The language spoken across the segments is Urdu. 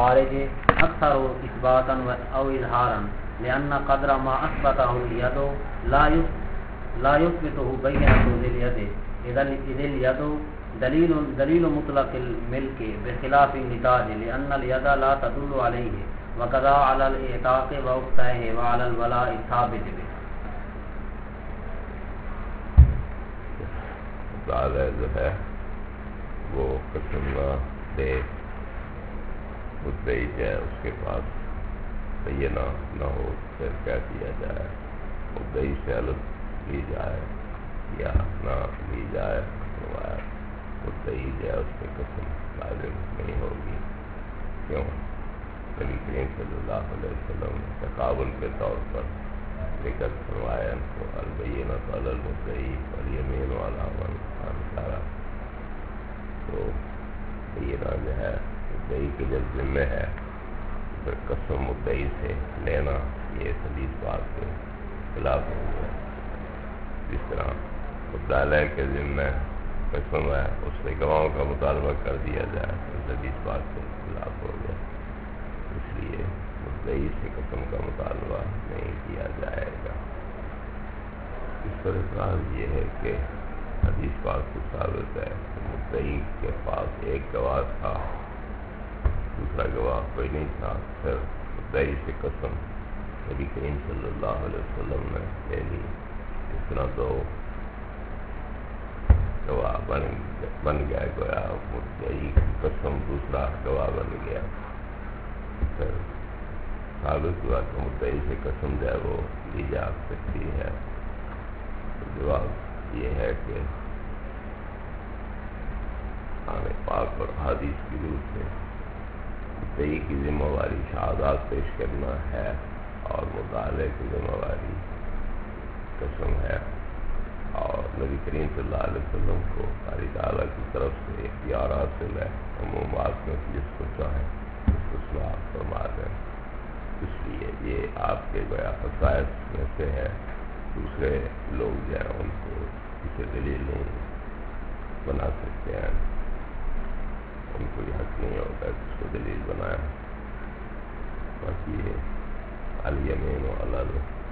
الخارج اکثر اثباتا او اظہارا لان قدر ما اثبته اليد لا يثبته بينة اليد اذا اليد دلیل مطلق الملک بخلاف النتاج لان اليد لا تدل عليه وكذا على الاعتاق واقتائه وعلى الولاء الثابت به. تعالی جو ہے وہ قسم نہ دے مدعی ہے اس کے پاس بینہ نہ ہو پھر کیا کیا جائے، مدعی سے الگ لی جائے یا نہ لی جائے، مدعی جو ہے اس میں قسم لازم نہیں ہوگی. کیوں؟ نبی کریم صلی اللہ علیہ وسلم نے تقابل کے طور پر ذکر فرمایا ان کو البینۃ علی المدعی والیمین علی من انکر. تو بینہ جو ہے مدعی کے جب ذمہ ہے پھر قسم مدعی سے لینا یہ حدیث بات کے خلاف ہو گیا. جس طرح مدعا علیہ کے ذمہ قسم ہے اس سے گواہوں کا مطالبہ کر دیا جائے اس حدیث بات کے خلاف ہو گیا. اس لیے مدعی سے قسم کا مطالبہ نہیں کیا جائے گا. اس پر اعتراض یہ ہے کہ حدیث پاک سے ثابت ہے کہ مدعی کے پاس ایک گواہ تھا، دوسرا گواہ کوئی نہیں تھا، پھر مدعی سے قسم نبی کریم صلی اللہ علیہ وسلم نے لے لی. اس طرح دو گواہ بن گیا، گویا مدعی کی قسم دوسرا گواہ بن گیا. پھر ثابت ہوا کہ مدعی سے قسم جو ہے وہ لی جا سکتی ہے. تو جواب یہ ہے کہ قرآن پاک اور حدیث کی روح سے مدعی کی ذمہ واری شہادات پیش کرنا ہے اور مدعا کی ذمہ واری قسم ہے. اور نبی کریم صلی اللہ علیہ وسلم کو قاری تعالیٰ کی طرف سے اختیار حاصل ہے عمومات میں جس کو چاہیں اس کو اصلاح فرما دیں. اس لیے یہ آپ کے گویا خصائص میں سے ہے. دوسرے لوگ جو ہیں ان کو اسے دلیل نہیں بنا سکتے ہیں، ان کو یہ حق نہیں ہوتا کہ اس کو دلیل بنائیں. باقی یہ الیمین علی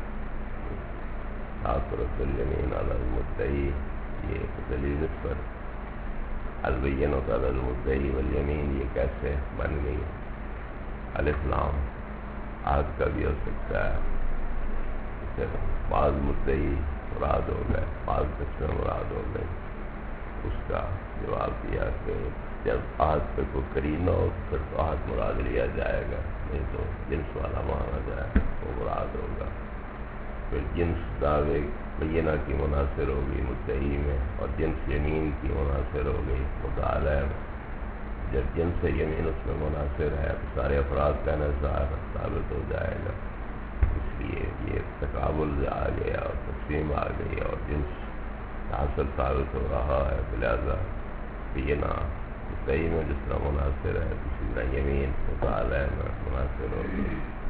آخرت الیمین علی المدعی یہ دلیل اس پر البینۃ علی المدعی والیمین یہ کیسے بن گئی. الف لام عہد کا بھی ہو سکتا ہے. بعض مدعی مراد ہو گئے، بعض قسمیں مراد ہو گئی. اس کا جواب دیا کہ جب عہد پہ کوئی قرینہ ہو پھر تو عہد مراد لیا جائے گا، نہیں تو جنس والا مانا جائے وہ مراد ہوگا. پھر جنس دعوے بینہ کی مناصر ہوگی مدعی میں اور جنس یمین کی مناصر ہوگی مدعا علیہ میں. جب جنس یمین اس میں مناصر ہے تو سارے افراد کا انحصار ثابت ہو جائے گا. اس لیے یہ تقابل آ گیا اور تقسیم آ گئی اور جنس حاصل ثابت ہو رہا ہے. لہذا بینہ مدعی میں جس طرح مناصر ہے اسی طرح یمین مدعا علیہ میں مناصر ہوگی.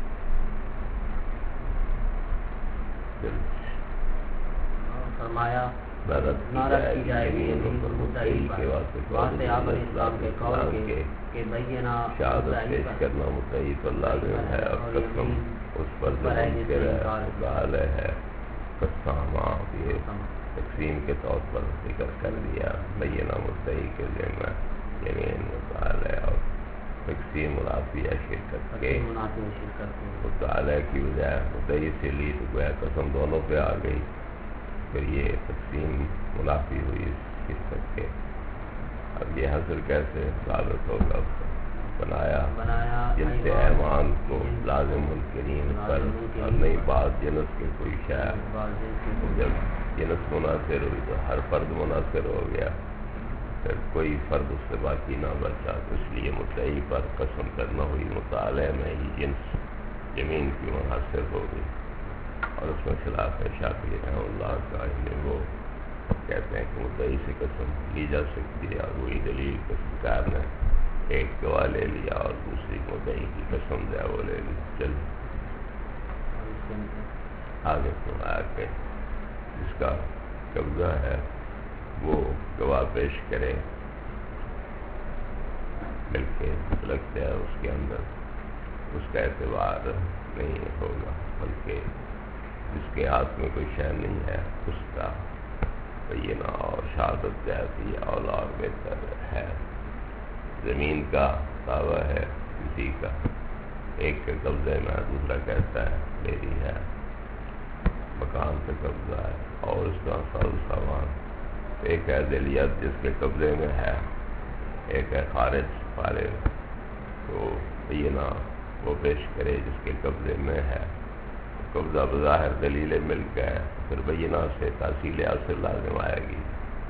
فرمایا نارد کی جائے گی مدعی کے واسطے شہادت پیش کرنا مدعی پر لازم ہے اور قسم اس پر منکر ہے مدعا علیہ ہے. قسم یہ تقسیم کے طور پر ذکر کر دیا. بینہ مدعی کے ذمہ، یمین مدعا علیہ اور تقسیم منافیہ شرکت کے مدعا علیہ کی بجائے مدعی سے لی تو گویا قسم دونوں پہ آ گئی. پھر یہ تقسیم منافی ہوئی شرکت کے. اب یہ حاصل کیسے ثابت ہوگا؟ بنایا جن سے ایمان کو لازم منکرین پر اور نئی بات جنس کے کوئی شاید. جب جنس مناصر ہوئی تو ہر فرد مناصر ہو گیا، پھر کوئی فرد اس سے باقی نہ بچا. تو اس لیے مدعی پر قسم کرنا ہوئی مدعا علیہ میں ہی جنس زمین کی منحصر ہو گئی. اور اس میں خلاف ہے شافعی رحمہ اللہ کا. وہ کہتے ہیں کہ مدعی سے قسم لی جا سکتی ہے اور وہی دلیل قسمکار نے ایک گواہ لے لیا اور دوسری مدعی کی قسم جو ہے وہ لے لی. چل آگے فرمایا کہ جس کا قبضہ ہے وہ گواہ پیش کرے مل کے لگتا ہے اس کے اندر اس کا اعتبار نہیں ہوگا، بلکہ جس کے ہاتھ میں کوئی شے نہیں ہے اس کا بینہ اور شہادت جیسی اولا اور بہتر ہے۔ زمین کا دعویٰ ہے کسی کا، ایک کے قبضے میں، دوسرا کہتا ہے میری ہے، مکان پہ قبضہ ہے اور اس کا ساز سامان، ایک ہے ذیلیت جس کے قبضے میں ہے، ایک ہے خارج فارغ، تو بینہ وہ پیش کرے جس کے قبضے میں ہے۔ قبضہ بظاہر دلیل ملک ہے، پھر بینہ سے تحصیل اصل لازم آئے گی۔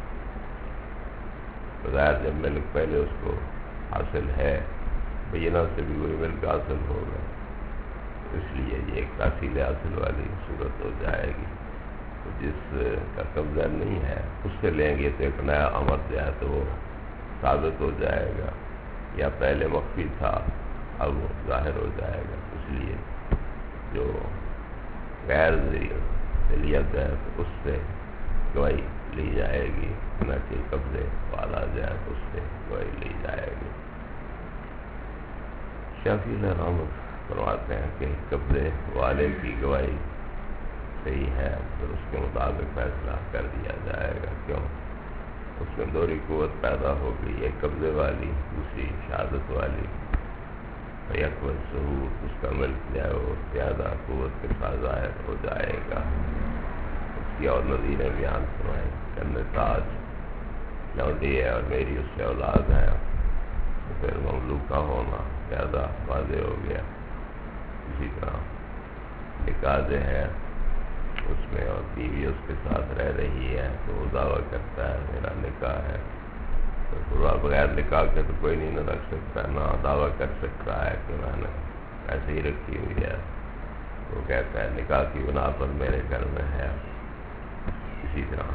بظاہر جب ملک پہلے اس کو حاصل ہے، بینہ سے بھی وہی ملک حاصل ہوگا، اس لیے یہ ایک تحصیل اصل والی صورت ہو جائے گی۔ تو جس کا قبضہ نہیں ہے اس سے لیں گے تو ایک نیا امر جو ہے تو وہ ثابت ہو جائے گا، یا پہلے مخفی تھا اب وہ ظاہر ہو جائے گا۔ اس لیے جو غیر ذیلیت ہے تو اس سے گواہی لی جائے گی، نہ کہ قبضے والا جائے تو اس سے گواہی لی جائے گی۔ شافعی رحمۃ فرماتے ہیں کہ قبضے والے کی گواہی صحیح ہے، پھر اس کے مطابق فیصلہ کر دیا جائے گا۔ کیوں؟ اس میں دوہری قوت پیدا ہو گئی، ایک قبضے والی، دوسری شہادت والی، یکبر ظہور اس کا ملک جو ہے وہ زیادہ قوت کے ساتھ ظاہر ہو جائے گا۔ اس کی اور نظیریں بیان فرمائیں کہ تاج لونڈی ہے اور میری اس سے اولاد ہے، تو پھر مملوکہ ہونا زیادہ واضح ہو گیا۔ اسی طرح نکاح جو ہے اس میں اور بیوی اس کے ساتھ رہ رہی ہے تو وہ دعویٰ کرتا ہے میرا نکاح ہے، تو بغیر نکاح کے تو کوئی نہیں نہ رکھ سکتا، نہ دعویٰ کر سکتا ہے کہ میں نے ایسے ہی رکھی ہوئی ہے، تو کہتا ہے نکاح کی بنا پر میرے گھر میں ہے۔ اسی طرح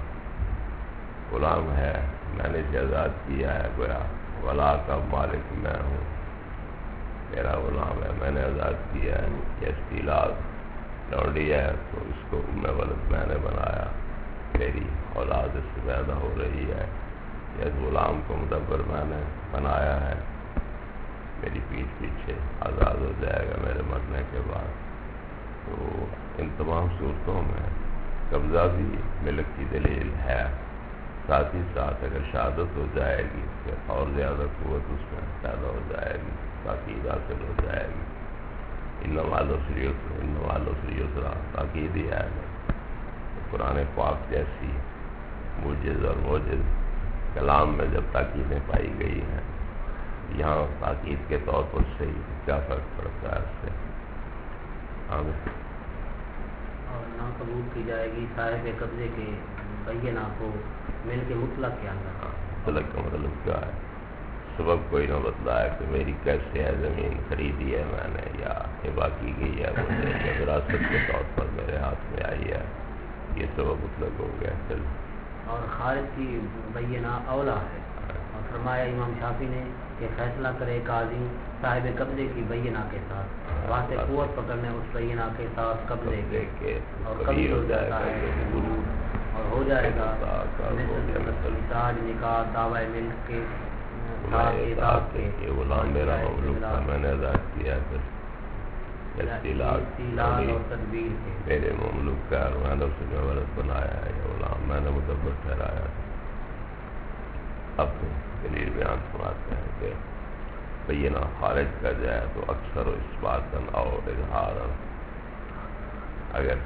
غلام ہے، میں نے اسے آزاد کیا ہے، گویا ولا کا مالک میں ہوں، میرا غلام ہے، میں نے آزاد کیا ہے۔ یا استیلاء لونڈی ہے تو اس کو ام ولد میں نے بنایا، میری اولاد اس سے پیدا ہو رہی ہے۔ یا اس غلام کو مدبر میں نے بنایا ہے، میری پیٹھ پیچھے آزاد ہو جائے گا میرے مرنے کے بعد۔ تو ان تمام صورتوں میں قبضہ بھی ملک کی دلیل ہے، ساتھ ہی ساتھ اگر شہادت ہو جائے گی تو اور زیادہ قوت اس میں پیدا ہو جائے گی، تاکید حاصل ہو جائے گی۔ انما العسر یسر، انما العسر یسرا تاکید ہی ہے۔ قرآن پاک جیسی موجز اور موجز کلام میں جب تاکیدیں پائی گئی ہیں، یہاں تاکید کے طور پر سے ہی کیا فرق پڑتا ہے اس سے؟ آمین۔ اور نہ قبول کی جائے گی صاحب قبضے کے بینہ کو مل کے مطلق کے اندر۔ مطلق کا مطلب کیا ہے؟ سبب کوئی نہ بدلا ہے کہ میری کیسے ہے زمین خریدی ہے میں نے، یا ہبہ کی گئی ہے مجھے، یا وراثت کے طور پر میرے ہاتھ میں آئی ہے، یہ سبب مطلق ہو گیا۔ پھر اور خارج کی بینہ اولا ہے، اور فرمایا امام شافعی نے کہ فیصلہ کرے قاضی صاحب قبضے کی بینہ کے ساتھ، وہاں سے قوت پکڑنے اس بینہ کے ساتھ قبضے کے، اور کبھی ہو جاتا ہے اور ہو جائے گا مثال نکاح دعوی ملک کے یہ غلام میرا مملوک تھا، میں نے آزاد کیا، پھر استیلاء اور تدبیر کے میرے مملوک کا، اور میں نے اسے میں ولد بنایا ہے، یہ غلام میں نے مدبر ٹھہرایا۔ اب دلیل بیان فرماتے ہیں کہ بینہ خارج کا جائے تو اکثر اثباتاً اور اظہاراً، اگر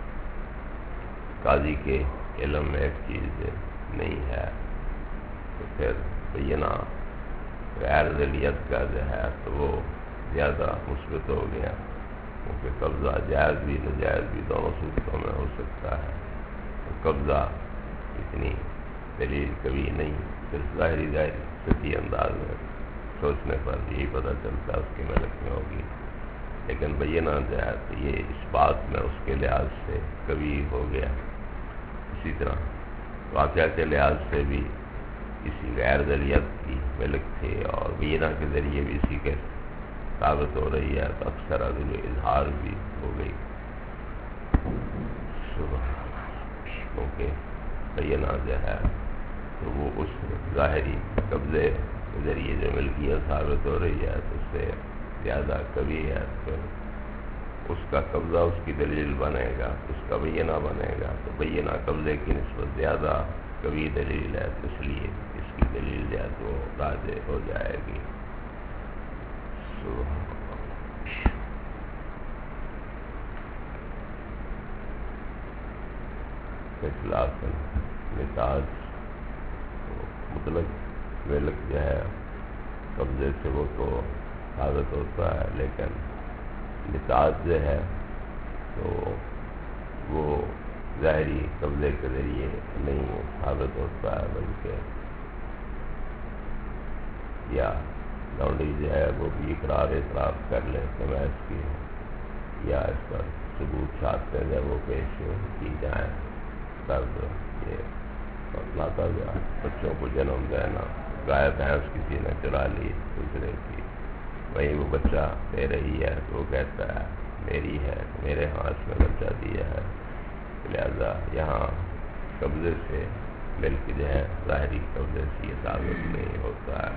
قاضی کے علم میں ایک چیز نہیں ہے تو پھر بینہ غیر ذیلیت کا جو ہے تو وہ زیادہ مثبت ہو گیا، کیونکہ قبضہ جائز بھی ناجائز بھی دونوں صورتوں میں ہو سکتا ہے۔ تو قبضہ اتنی دلیل کبھی نہیں، صرف ظاہری سطحی انداز میں سوچنے پر یہی پتہ چلتا ہے اس کی ملک میں ہوگی، لیکن بینہ جو ہے تو یہ اس بات میں اس کے لحاظ سے کبھی ہو گیا۔ اسی طرح واقعہ کے لحاظ سے بھی اسی غیر ذیلیت کی ملک تھے اور بینہ کے ذریعے بھی اسی کے ثابت ہو رہی ہے، تو اکثر عدل اظہار بھی ہو گئی، کیونکہ بینہ جو ہے تو وہ اس ظاہری قبضے کے ذریعے جو ملکیت ثابت ہو رہی ہے تو اس سے زیادہ کبھی ہے تو اس کا قبضہ اس کی دلیل بنے گا، اس کا بینہ بنے گا، تو بینہ قبضے کی نسبت زیادہ کبھی دلیل ہے، تو اس لیے اس کی دلیل جو ہے تو راجع ہو جائے گی۔ خلاف نتاج مطلق ملک جو ہے قبضے سے وہ تو ثابت ہوتا ہے، لیکن نتاج جو ہے تو وہ ظاہری قبضے کے ذریعے نہیں ثابت ہوتا ہے، بلکہ یا لونڈی جو ہے وہ بھی اقرار اعتراف کر لے کہ میں اس کی ہوں، یا اس پر ثبوت شاطیں جو وہ پیش کی جائیں، تب یہ مسئلہ تب بچوں کو جنم دینا، گائے بھینس کسی نے چرا لی دوسرے کی، وہیں وہ بچہ دے رہی ہے تو وہ کہتا ہے میری ہے، میرے ہاتھ میں بچہ دیا ہے، لہذا یہاں قبضے سے ملک جو ہے ظاہری قبضے سے یہ ثابت نہیں ہوتا ہے۔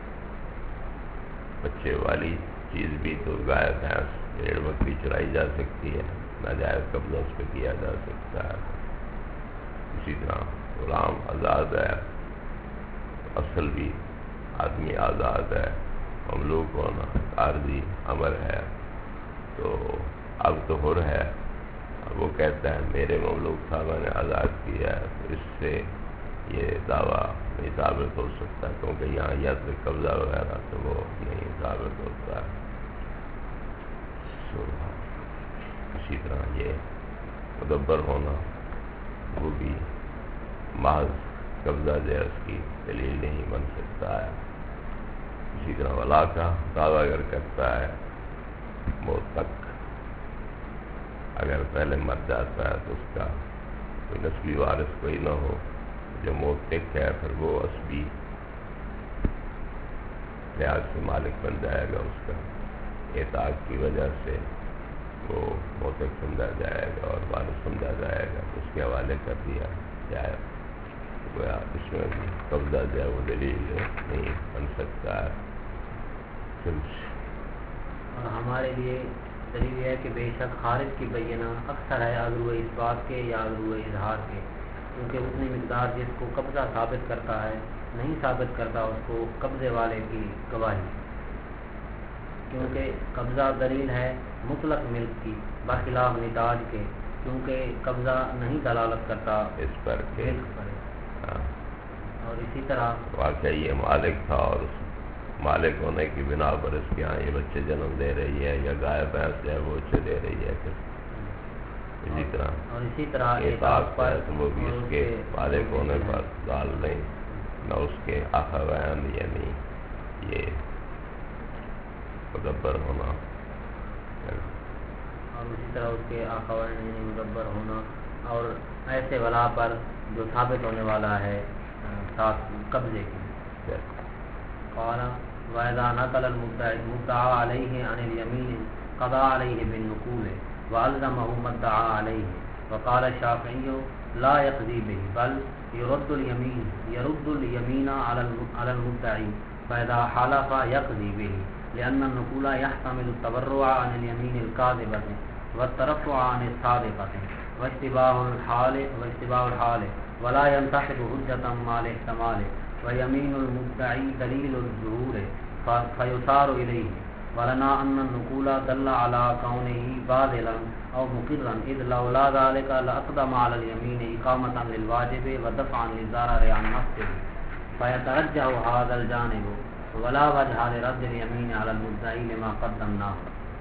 بچے والی چیز بھی تو گائے بھینس بھیڑ بکری چرائی جا سکتی ہے، ناجائز قبضہ اس پہ کیا جا سکتا ہے۔ اسی طرح غلام آزاد ہے، اصل بھی آدمی آزاد ہے، مملوک ہونا عارضی امر ہے، تو اب تو حر ہے، اب وہ کہتا ہے میرے مملوک تھا میں نے آزاد کیا ہے، تو اس سے یہ دعویٰ نہیں ثابت ہو سکتا، کیونکہ یہاں ید قبضہ وغیرہ تو وہ نہیں ثابت ہوتا ہے۔ اسی طرح یہ مدبر ہونا وہ بھی محض قبضہ جو ہے اس کی دلیل نہیں بن سکتا ہے۔ اسی طرح ولا کا دعویٰ اگر کرتا ہے موت تک، اگر پہلے مر جاتا ہے تو اس کا کوئی نسبی وارث کوئی نہ ہو، جو موت تک ہے پھر وہ عصبی لحاظ سے مالک بن جائے گا، اس کا اعتاق کی وجہ سے وہ موتق سمجھا جائے گا اور وارث سمجھا جائے گا، اس کے حوالے کر دیا جائے، گویا اس میں بھی قبضہ جو ہے وہ دلیل نہیں بن سکتا ہے۔ اور ہمارے لیے دلیل یہ ہے کہ بے شک خارج کی بینہ اکثر ہے اگر اس بات کے یا اگر اظہار کے، کیونکہ اتنی مقدار جس کو قبضہ ثابت کرتا ہے نہیں ثابت کرتا اس کو قبضے والے کی گواہی، کیونکہ قبضہ دلیل ہے مطلق ملک کی برخلاف نتاج کے، کیونکہ قبضہ نہیں دلالت کرتا اس پر کہ ملک پر۔ اور اسی طرح واقعی یہ مالک تھا اور اس مالک ہونے کی بنا پر اس کے یہاں یہ بچے جنم دے رہی ہے یا گائے بھینس جو ہے وہ بچے دے رہی ہے، اسی طرح اور اسی طرح اعتاق پر تو وہ بھی اس کے مالک ہونے پر دال نہیں، نہ اس کے اخوین یعنی یہ مدبر ہونا، اور اسی طرح اس کے اخوین یعنی مدبر ہونا، اور ایسے ولا پر جو ثابت ہونے والا ہے ساتھ قبضے کی۔ قال وَإِذَا نَقَلَ الْمُدَّعَى عَلَيْهِ عَنِ الْيَمِينِ قَضَى عَلَيْهِ بِالنُّقُولِ وَأَلْزَمَهُ مَا ادَّعَى عَلَيْهِ وَقَالَ الشَّافِعِيُّ لَا يَقْضِي بِهِ بَلْ يَرُدُّ الْيَمِينَ عَلَى الْمُدَّعِي فَإِذَا حَلَفَ يَقْضِي بِهِ لِأَنَّ النُّقُولَ يَحْتَمِلُ التَّبَرُّعَ عَنِ الْيَمِينِ الْكَاذِبَةِ وَالتَّرَفُّعَ عَنِ الصَّادِقَةِ وَاشْتِبَاهُ الْحَالِ وَلَا يَنْتَحِبُ حُجَّةً مَعَ الْاحْتِمَالِ وَيَمِينُ الْمُدَّعِي دَلِيلُ الظُّهُورِ فَيُثَارُ إِلَيْهِ وَلَنَا أَنَّ النُّقُولَ دَلَّ عَلَى كَوْنِهِ بَاطِلًا أَوْ مُقِرًّا إِذْ لَوْلَا ذَلِكَ لَأَقْدَمَ عَلَى الْيَمِينِ إِقَامَةً لِلْوَاجِبِ وَدَفْعًا لِلضَّرَرِ عَنْ نَفْسِهِ فَيَتَرَجَّحُ هَذَا الْجَانِبُ وَلَا وَجْهَ لِرَدِّ الْيَمِينِ عَلَى الْمُدَّعِي لِمَا قَدَّمْنَاهُ۔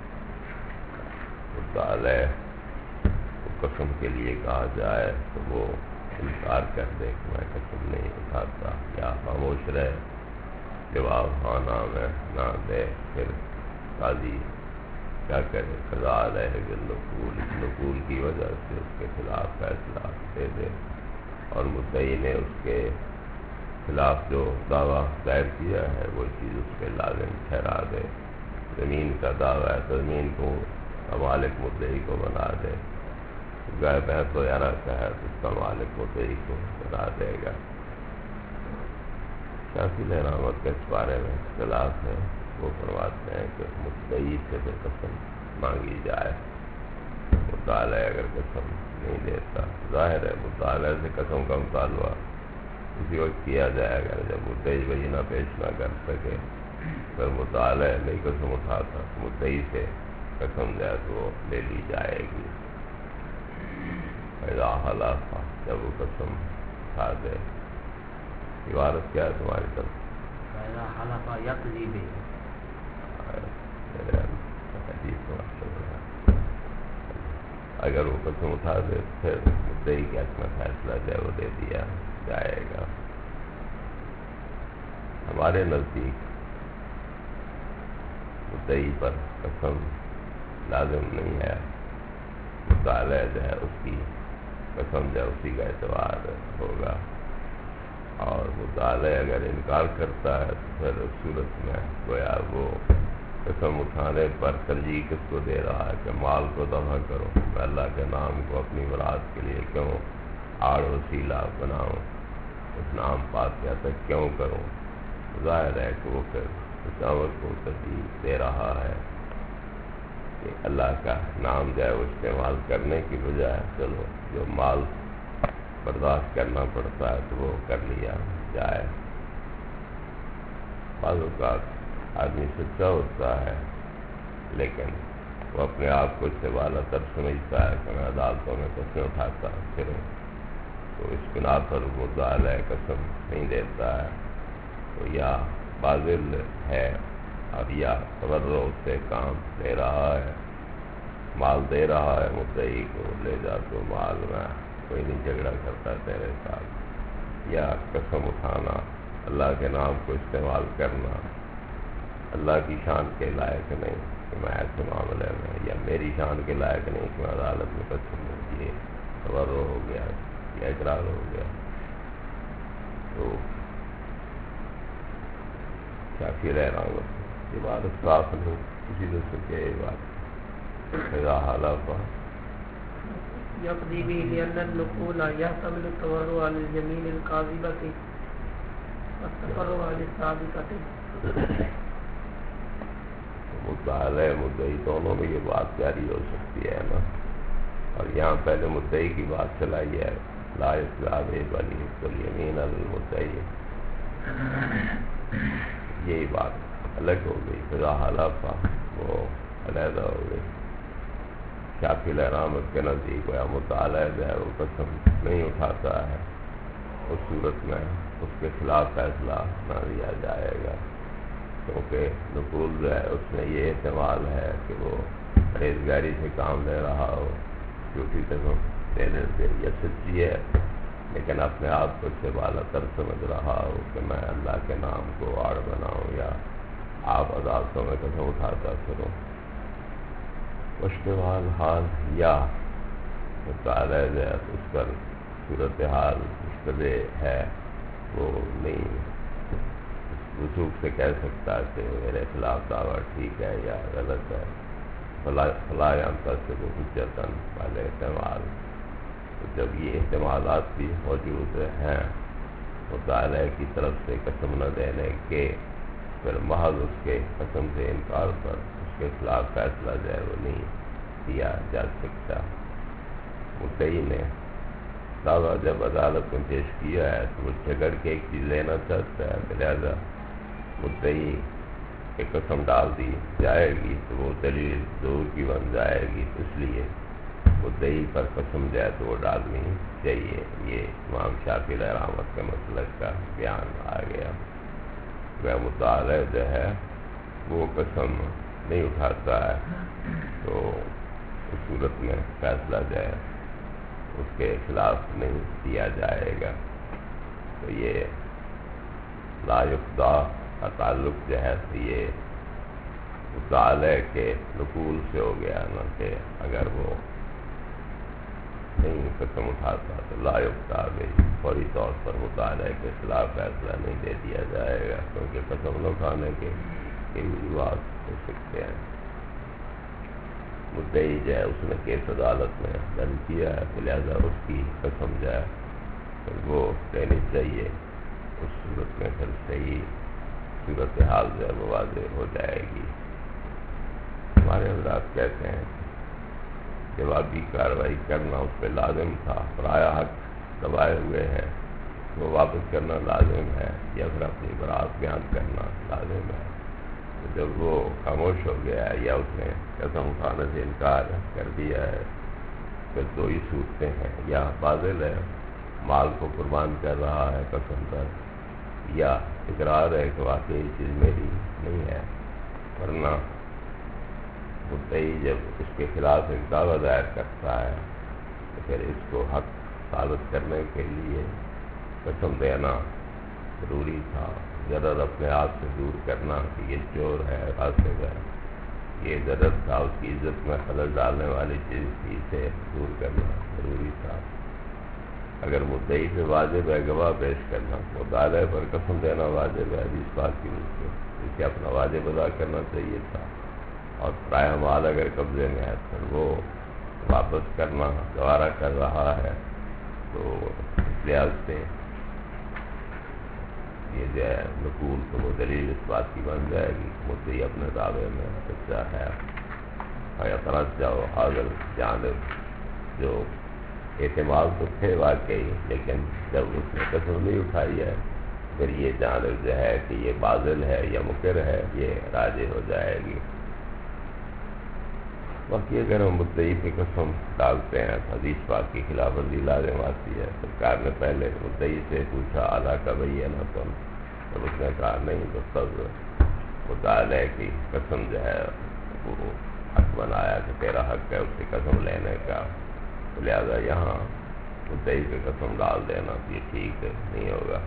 قسم کے لیے کہا جائے تو وہ انکار کر دے کہ میں قسم نہیں اٹھاتا، یا خاموش رہے، جواب ہاں نام ہے نہ دے، پھر قاضی کیا کرے، قضا علیہ بالنقول، نقول کی وجہ سے اس کے خلاف فیصلہ دے دے، اور مدعی نے اس کے خلاف جو دعویٰ دائر کیا ہے وہ چیز اس پہ لازم ٹھہرا دے، زمین کا دعویٰ ہے تو زمین کو مالک مدعی کو بنا دے، گائے بھینس وغیرہ کا ہے تو اس کا مالک مدعی کو بنا دے گا۔ شافعی رحمت کا اس بارے میں اختلاف ہے. وہ فرماتے ہیں کہ مدعی سے پھر قسم مانگی جائے. مطالعہ اگر قسم نہیں دیتا، ظاہر ہے مطالعہ سے قسم کا مطالبہ اسی وقت کیا جائے گا جب مدعی بینہ پیش نہ کر سکے. پھر مطالعہ نہیں قسم اٹھاتا، مدعی سے قسم جائے تو وہ لے لی جائے گی. اذا حلف، جب وہ قسم اٹھا دے. عبارت کیا ہے تمہاری طرف؟ اذا حلف یقضی بہ. اگر وہ قسم اٹھا دے پھر مدعی کے حق میں فیصلہ جو وہ دے دیا جائے گا. ہمارے نزدیک مدعی پر قسم لازم نہیں ہے. مطالعہ جو ہے اس کی قسم جو اسی کا اعتبار ہوگا. اور مطالعہ اگر انکار کرتا ہے تو پھر اس صورت میں گویا وہ قسم اٹھانے پر ترجیح کس کو دے رہا ہے کہ مال کو دفع کرو، میں اللہ کے نام کو اپنی مراد کے لیے کیوں آڑ وسیلہ بناؤں، اس نام فاتحہ تک کیوں کروں. ظاہر ہے کہ وہ پھر اس عمل کو ترجیح دے رہا ہے کہ اللہ کا نام جو ہے وہ استعمال کرنے کی بجائے چلو جو مال برداشت کرنا پڑتا ہے تو وہ کر لیا جائے. بعض اوقات آدمی سچا ہوتا ہے لیکن وہ اپنے آپ کو اس سے بالا تر سمجھتا ہے کہ میں عدالتوں میں قسمیں اٹھاتا پھروں، تو اس بنا پر وہ مطالعہ قسم نہیں دیتا ہے. تو یا باذل ہے اور یا تورع سے کام لے رہا ہے، مال دے رہا ہے مدعی کو، لے جا تو مال میں کوئی نہیں جھگڑا کرتا تیرے ساتھ. یا قسم اٹھانا، اللہ کے نام کو استعمال کرنا اللہ کی شان کے لائق نہیں کہ میں ایسے معاملے میں، یا میری شان کے لائق نہیں کہ میں عدالت میں قسم دوں. یہ تورع ہو گیا یا اقرار ہو گیا. تو شافعی رہ رہا ہوں یہ بات صاف نہیں کسی دوسرے کے یہ بات اذا حلف يقضي به لأن النقول يحتمل التورع على اليمين الكاذبة والتفرع على الصادقة. مطالعہ مدعی دونوں میں یہ بات جاری ہو سکتی ہے نا. اور یہاں پہلے مدعی کی بات چلائی ہے لا يسلب بلی الیمین المدعی، یہی بات الگ ہو گئی. اذا حلف وہ علیحدہ ہو گئی. شافعی رحمت کے نزدیک یا مطالعہ جو ہے وہ قسم نہیں اٹھاتا ہے، اس صورت میں اس کے خلاف فیصلہ نہ دیا جائے گا، کیونکہ نقول جو ہے اس میں یہ احتمال ہے کہ وہ پرہیزگاری سے کام لے رہا ہو، جھوٹی قسم دینے سے یا سچی ہے لیکن اپنے آپ کو اس سے بالا تر سمجھ رہا ہو کہ میں اللہ کے نام کو آڑ بناؤں یا آپ عدالتوں میں قسم اٹھاتا پھروں. اشتبال حال یا مطالعہ جو ہے اس پر صورتحال مشتبہ ہے، وہ نہیں وثوق سے کہہ سکتا کہ میرے خلاف دعویٰ ٹھیک ہے یا غلط ہے. فلا ينتصب حجتاً والے احتمال. تو جب یہ احتمالات بھی موجود ہیں مطالعہ کی طرف سے قسم نہ دینے کے، پھر محض اس کے قسم سے انکار پر اس کے خلاف فیصلہ جو ہے وہ نہیں دیا جا سکتا. مدعی نے دعویٰ جب عدالت میں پیش کیا ہے تو وہ جھگڑ کے ایک چیز لینا چاہتا ہے، لہذا مدعی کی قسم ڈال دی جائے گی تو وہ دلیل زور کی بن جائے گی. اس لیے مدعی پر قسم جائے تو وہ ڈالنی چاہیے. یہ امام شافعی رحمت کے مسلک کا بیان آ گیا. وہ مطالعہ جو ہے وہ قسم نہیں اٹھاتا ہے تو اس صورت میں فیصلہ جو ہے اس کے خلاف نہیں دیا جائے گا. تو یہ لا یقضا کا تعلق جو ہے یہ مطالعہ کے نقول سے ہو گیا نا، کہ اگر وہ نہیں قسم اٹھاتا تو لا یقضا بھی فوری طور پر مطالعہ کے خلاف فیصلہ نہیں دے دیا جائے گا، کیونکہ قسم نہ اٹھانے کے وجوہات ہو سکتے ہیں. مدعی جو ہے اس نے کیس عدالت میں درج کیا ہے تو لہذا اس کی قسم جو ہے وہ دینی چاہیے. اس صورت میں پھر صحیح صورتحال جو ہے وہ واضح ہو جائے گی۔ ہمارے حضرات کہتے ہیں جوابی کارروائی کرنا اس پہ لازم تھا، پرایا حق دبائے ہوئے ہے، وہ واپس کرنا لازم ہے یا پھر اپنی برات بیان کرنا لازم ہے۔ تو جب وہ خاموش ہو گیا ہے یا اس نے قسم اٹھانے سے انکار کر دیا ہے، پھر دو ہی صورتیں ہیں، یا باذل ہے مال کو قربان کر رہا ہے قسم پر، یا اقرار ہے کہ واقعی چیز میری نہیں ہے۔ ورنہ مدعی جب اس کے خلاف ایک دعویٰ دائر کرتا ہے تو پھر اس کو حق ثابت کرنے کے لیے قسم دینا ضروری تھا، ضرر اپنے آپ سے دور کرنا کہ یہ چور ہے، غاصب ہے، یہ ضرر تھا اس کی عزت میں خلل ڈالنے والی چیز تھی، اسے دور کرنا ضروری تھا۔ اگر مدعی پہ واجب ہے گواہ پیش کرنا، مدعا پر قسم دینا واجب ہے، اس بات کی وجہ سے اسے اپنا واجب ادا کرنا چاہیے تھا، اور پرایا مال اگر قبضے میں ہے پھر وہ واپس کرنا گوارا کر رہا ہے، تو اس لحاظ سے یہ جو ہے نقول تو وہ دلیل اس بات کی بن جائے گی مدعی اپنے دعوے میں سچا ہے۔ اعتراض جاؤ حاضر جانب، جو اعتماد تو تھے واقعی، لیکن جب اس نے قسم نہیں اٹھائی ہے پھر یہ جانب جو ہے کہ یہ باذل ہے یا مقر ہے، یہ راجع ہو جائے گی۔ باقی اگر ہم مدعی پہ قسم ڈالتے ہیں تو حدیث پاک کی خلاف ورزی لازم آتی ہے۔ سرکار نے پہلے مدعی سے پوچھا اعلیٰ کا بینہ تم، جب اس نے کہا نہیں تو تب مدعا علیہ کی قسم جو ہے وہ حق بنایا کہ تیرا حق ہے اس سے قسم لینے کا، تو لہٰذا یہاں مدعی پہ قسم ڈال دینا تو یہ ٹھیک نہیں ہوگا۔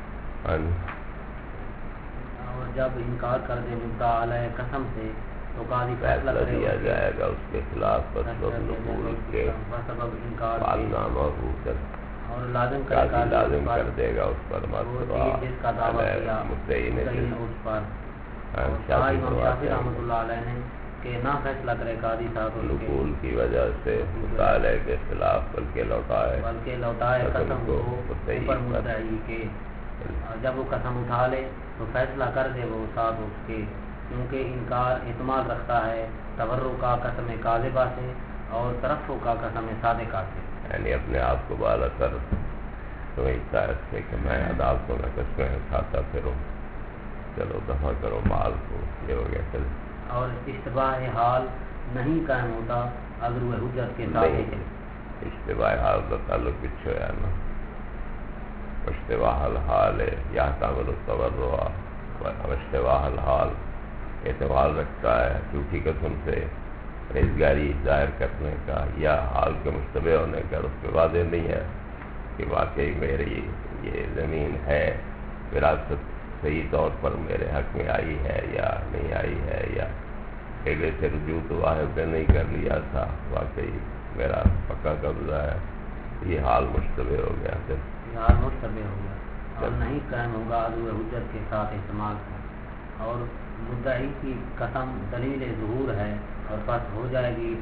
اور جب انکار کر دے مدعا علیہ قسم سے تو قاضی فیصلہ دیا جائے گا اس کے خلاف بسبب نقول کے معلومہ ہو کر، اور لازم کر دے گا اس پر جس کا دعویٰ کیا مدعی نے اس پر۔ شافعی رحمۃ اللہ علیہ نے کہ نہ فیصلہ کرے قاضی صاحب نقول کی وجہ سے مطالعے کے خلاف بلکہ لوٹائے قسم کو اوپر مدعی کے، جب وہ قسم اٹھا لے تو فیصلہ کر دے وہ ساتھ اس کے، کیونکہ انکار احتمال رکھتا ہے تورع کا قسم کاذبہ سے اور ترفع کا قسم صادقہ سے، یعنی اپنے آپ کو بالا کر سمجھتا ہے اس سے کہ میں عدالتوں میں قسمیں کھاتا پھروں، چلو دفع کرو مال کو، یہ ہو گیا چل۔ اور اشتباہ حال نہیں قائم ہوتا اگر وہ حجت کے ساتھ ہے۔ اشتباہ حال کا تعلق کچھ ہے نا، اشتباہ الحال ہے یا تعمل التورع، اشتباہ الحال اعتبار رکھتا ہے جھوٹی قسم سے ریزگاری ظاہر کرنے کا یا حال کے مشتبہ ہونے کا، اس پہ واضح نہیں ہے کہ واقعی میری یہ زمین ہے، وراثت صحیح طور پر میرے حق میں آئی ہے یا نہیں آئی ہے، یا ایگے سے رجوع تو واحد نے نہیں کر لیا تھا، واقعی میرا پکا قبضہ ہے، یہ حال مشتبہ ہو گیا، پھر حال مشتبہ ہو گیا اور نہیں قائم ہوگا عدو حجت کے ساتھ احتمال کا، اور مدعی کی قسم دلیل ظہور ہے اور پس ہو جائے گی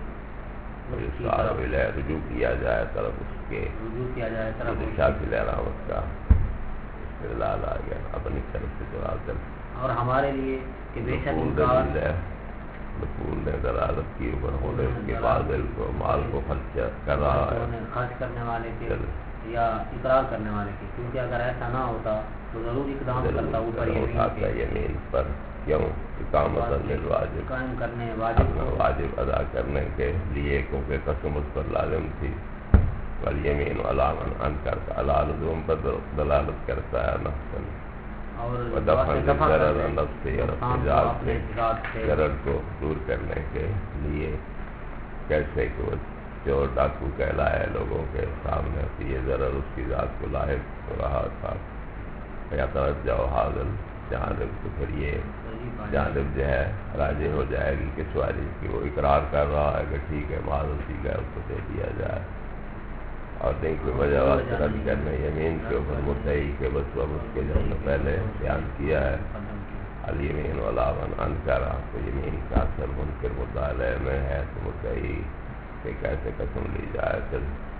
رجوع کیا جائے طرف اس کے، شافعی رحمت کا استدلال آ گیا اپنی طرف سے جواب دل۔ اور ہمارے لیے کہ بے شک انکار نقول نے دلالت کی اوپر ہونے کے بعد کو مال کو خرچ کر رہا ہے، خرچ کرنے والے کے یا اقرار کرنے والے کے، کیونکہ اگر ایسا نہ ہوتا تو ضرور اقدام کرتا اوپر یمین پر، کیوں اقامت للواجب، قائم کرنے واجب ادا کرنے کے لیے، کیونکہ قسم اس پر لازم تھی، والیمین علی من انکر علی لزوم پر دلالت کرتا ہے نفساً، اور دفعاً ضرر نفسی اور اپنی ذات سے ضرر کو دور کرنے کے لیے، کیسے کہ وہ چور ڈاکو کہلائے لوگوں کے سامنے، تو یہ ضرر اس کی ذات کو لاحق ہو رہا تھا، یا توجہ حاضر جانب، تو پھر یہ جانب جو ہے راجع ہو جائے گی کہ سواری کی وہ اقرار کر رہا ہے کہ ٹھیک ہے مال اسی کا اس کو دے دیا جائے، اور نہیں کوئی وجہ رد کرنے یمین کے اوپر مدعی کے بس اب اس کے جو ہم نے پہلے بیان کیا ہے الیمین ولا من انکرا، تو یمین کا اثر منکر مدعا علیہ میں ہے، تو مدعی کہ کیسے قسم لی جائے، پھر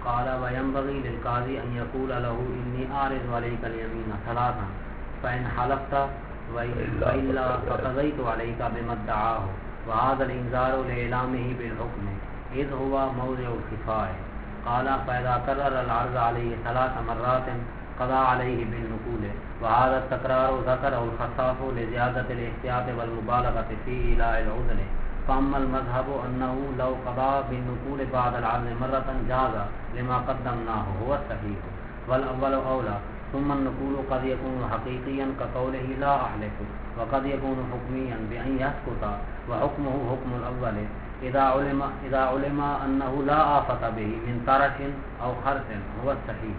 قال وينبغي للقاضي أن يقول له إني أعرض عليك اليمين ثلاثا فإن حلفت وإلا فقضيت عليك بما ادعاه وهذا الإنذار لإعلامه بالحكم إذ هو موضع الخفاء. قال فإذا كرر العرض عليه 3 مرات قضى عليه بالنقول وهذا التكرار ذكره الخصاف لزيادة الاحتياط والمبالغة في إيلاء العذر. فأما المذهب أنه لو قضى بالنقول بعد العرض مرة جاز لما قدمناه هو الصحيح والأول أولى. ثم النقول قد يكون حقيقيا كقوله لا أحلف وقد يكون حكميا بأن يسكت وحكمه حكم الأول إذا علم أنه لا آفة به من ترك أو خرس هو الصحيح.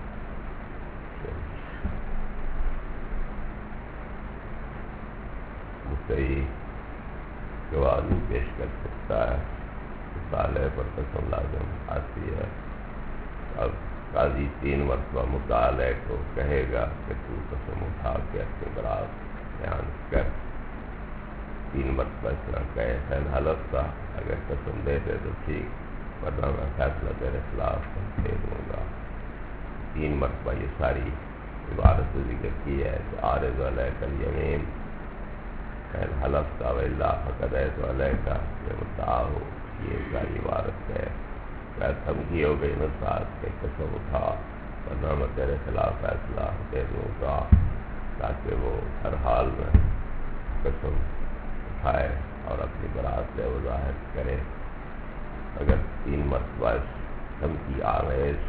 مدعی گواہی پیش کر سکتا ہے، مطالعے پر قسم لازم آتی ہے. اب قاضی 3 مرتبہ مطالعے کو کہے گا کہ تو قسم اٹھا کے اپنی برات بیان کر. 3 مرتبہ اس طرح کہے ہے حلف کا، اگر قسم دے دے تو ٹھیک، ورنہ میں فیصلہ تیرے خلاف دے دوں گا. 3 مرتبہ یہ ساری عبارت ذکر کی ہے کہ عارض علیک الیمین فإن حلفت وإلا فقضيت عليك بمدعاه. یہ ساری عبارت ہے. دھمکی ہو گئی نصرات کہ قسم اٹھا ورنہ میں تیرے خلاف فیصلہ دے دوں گا، تاکہ وہ ہر حال میں قسم اٹھائے اور اپنی برات سے وہ ظاہر کرے. اگر 3 مرتبہ اس دھمکی آمیز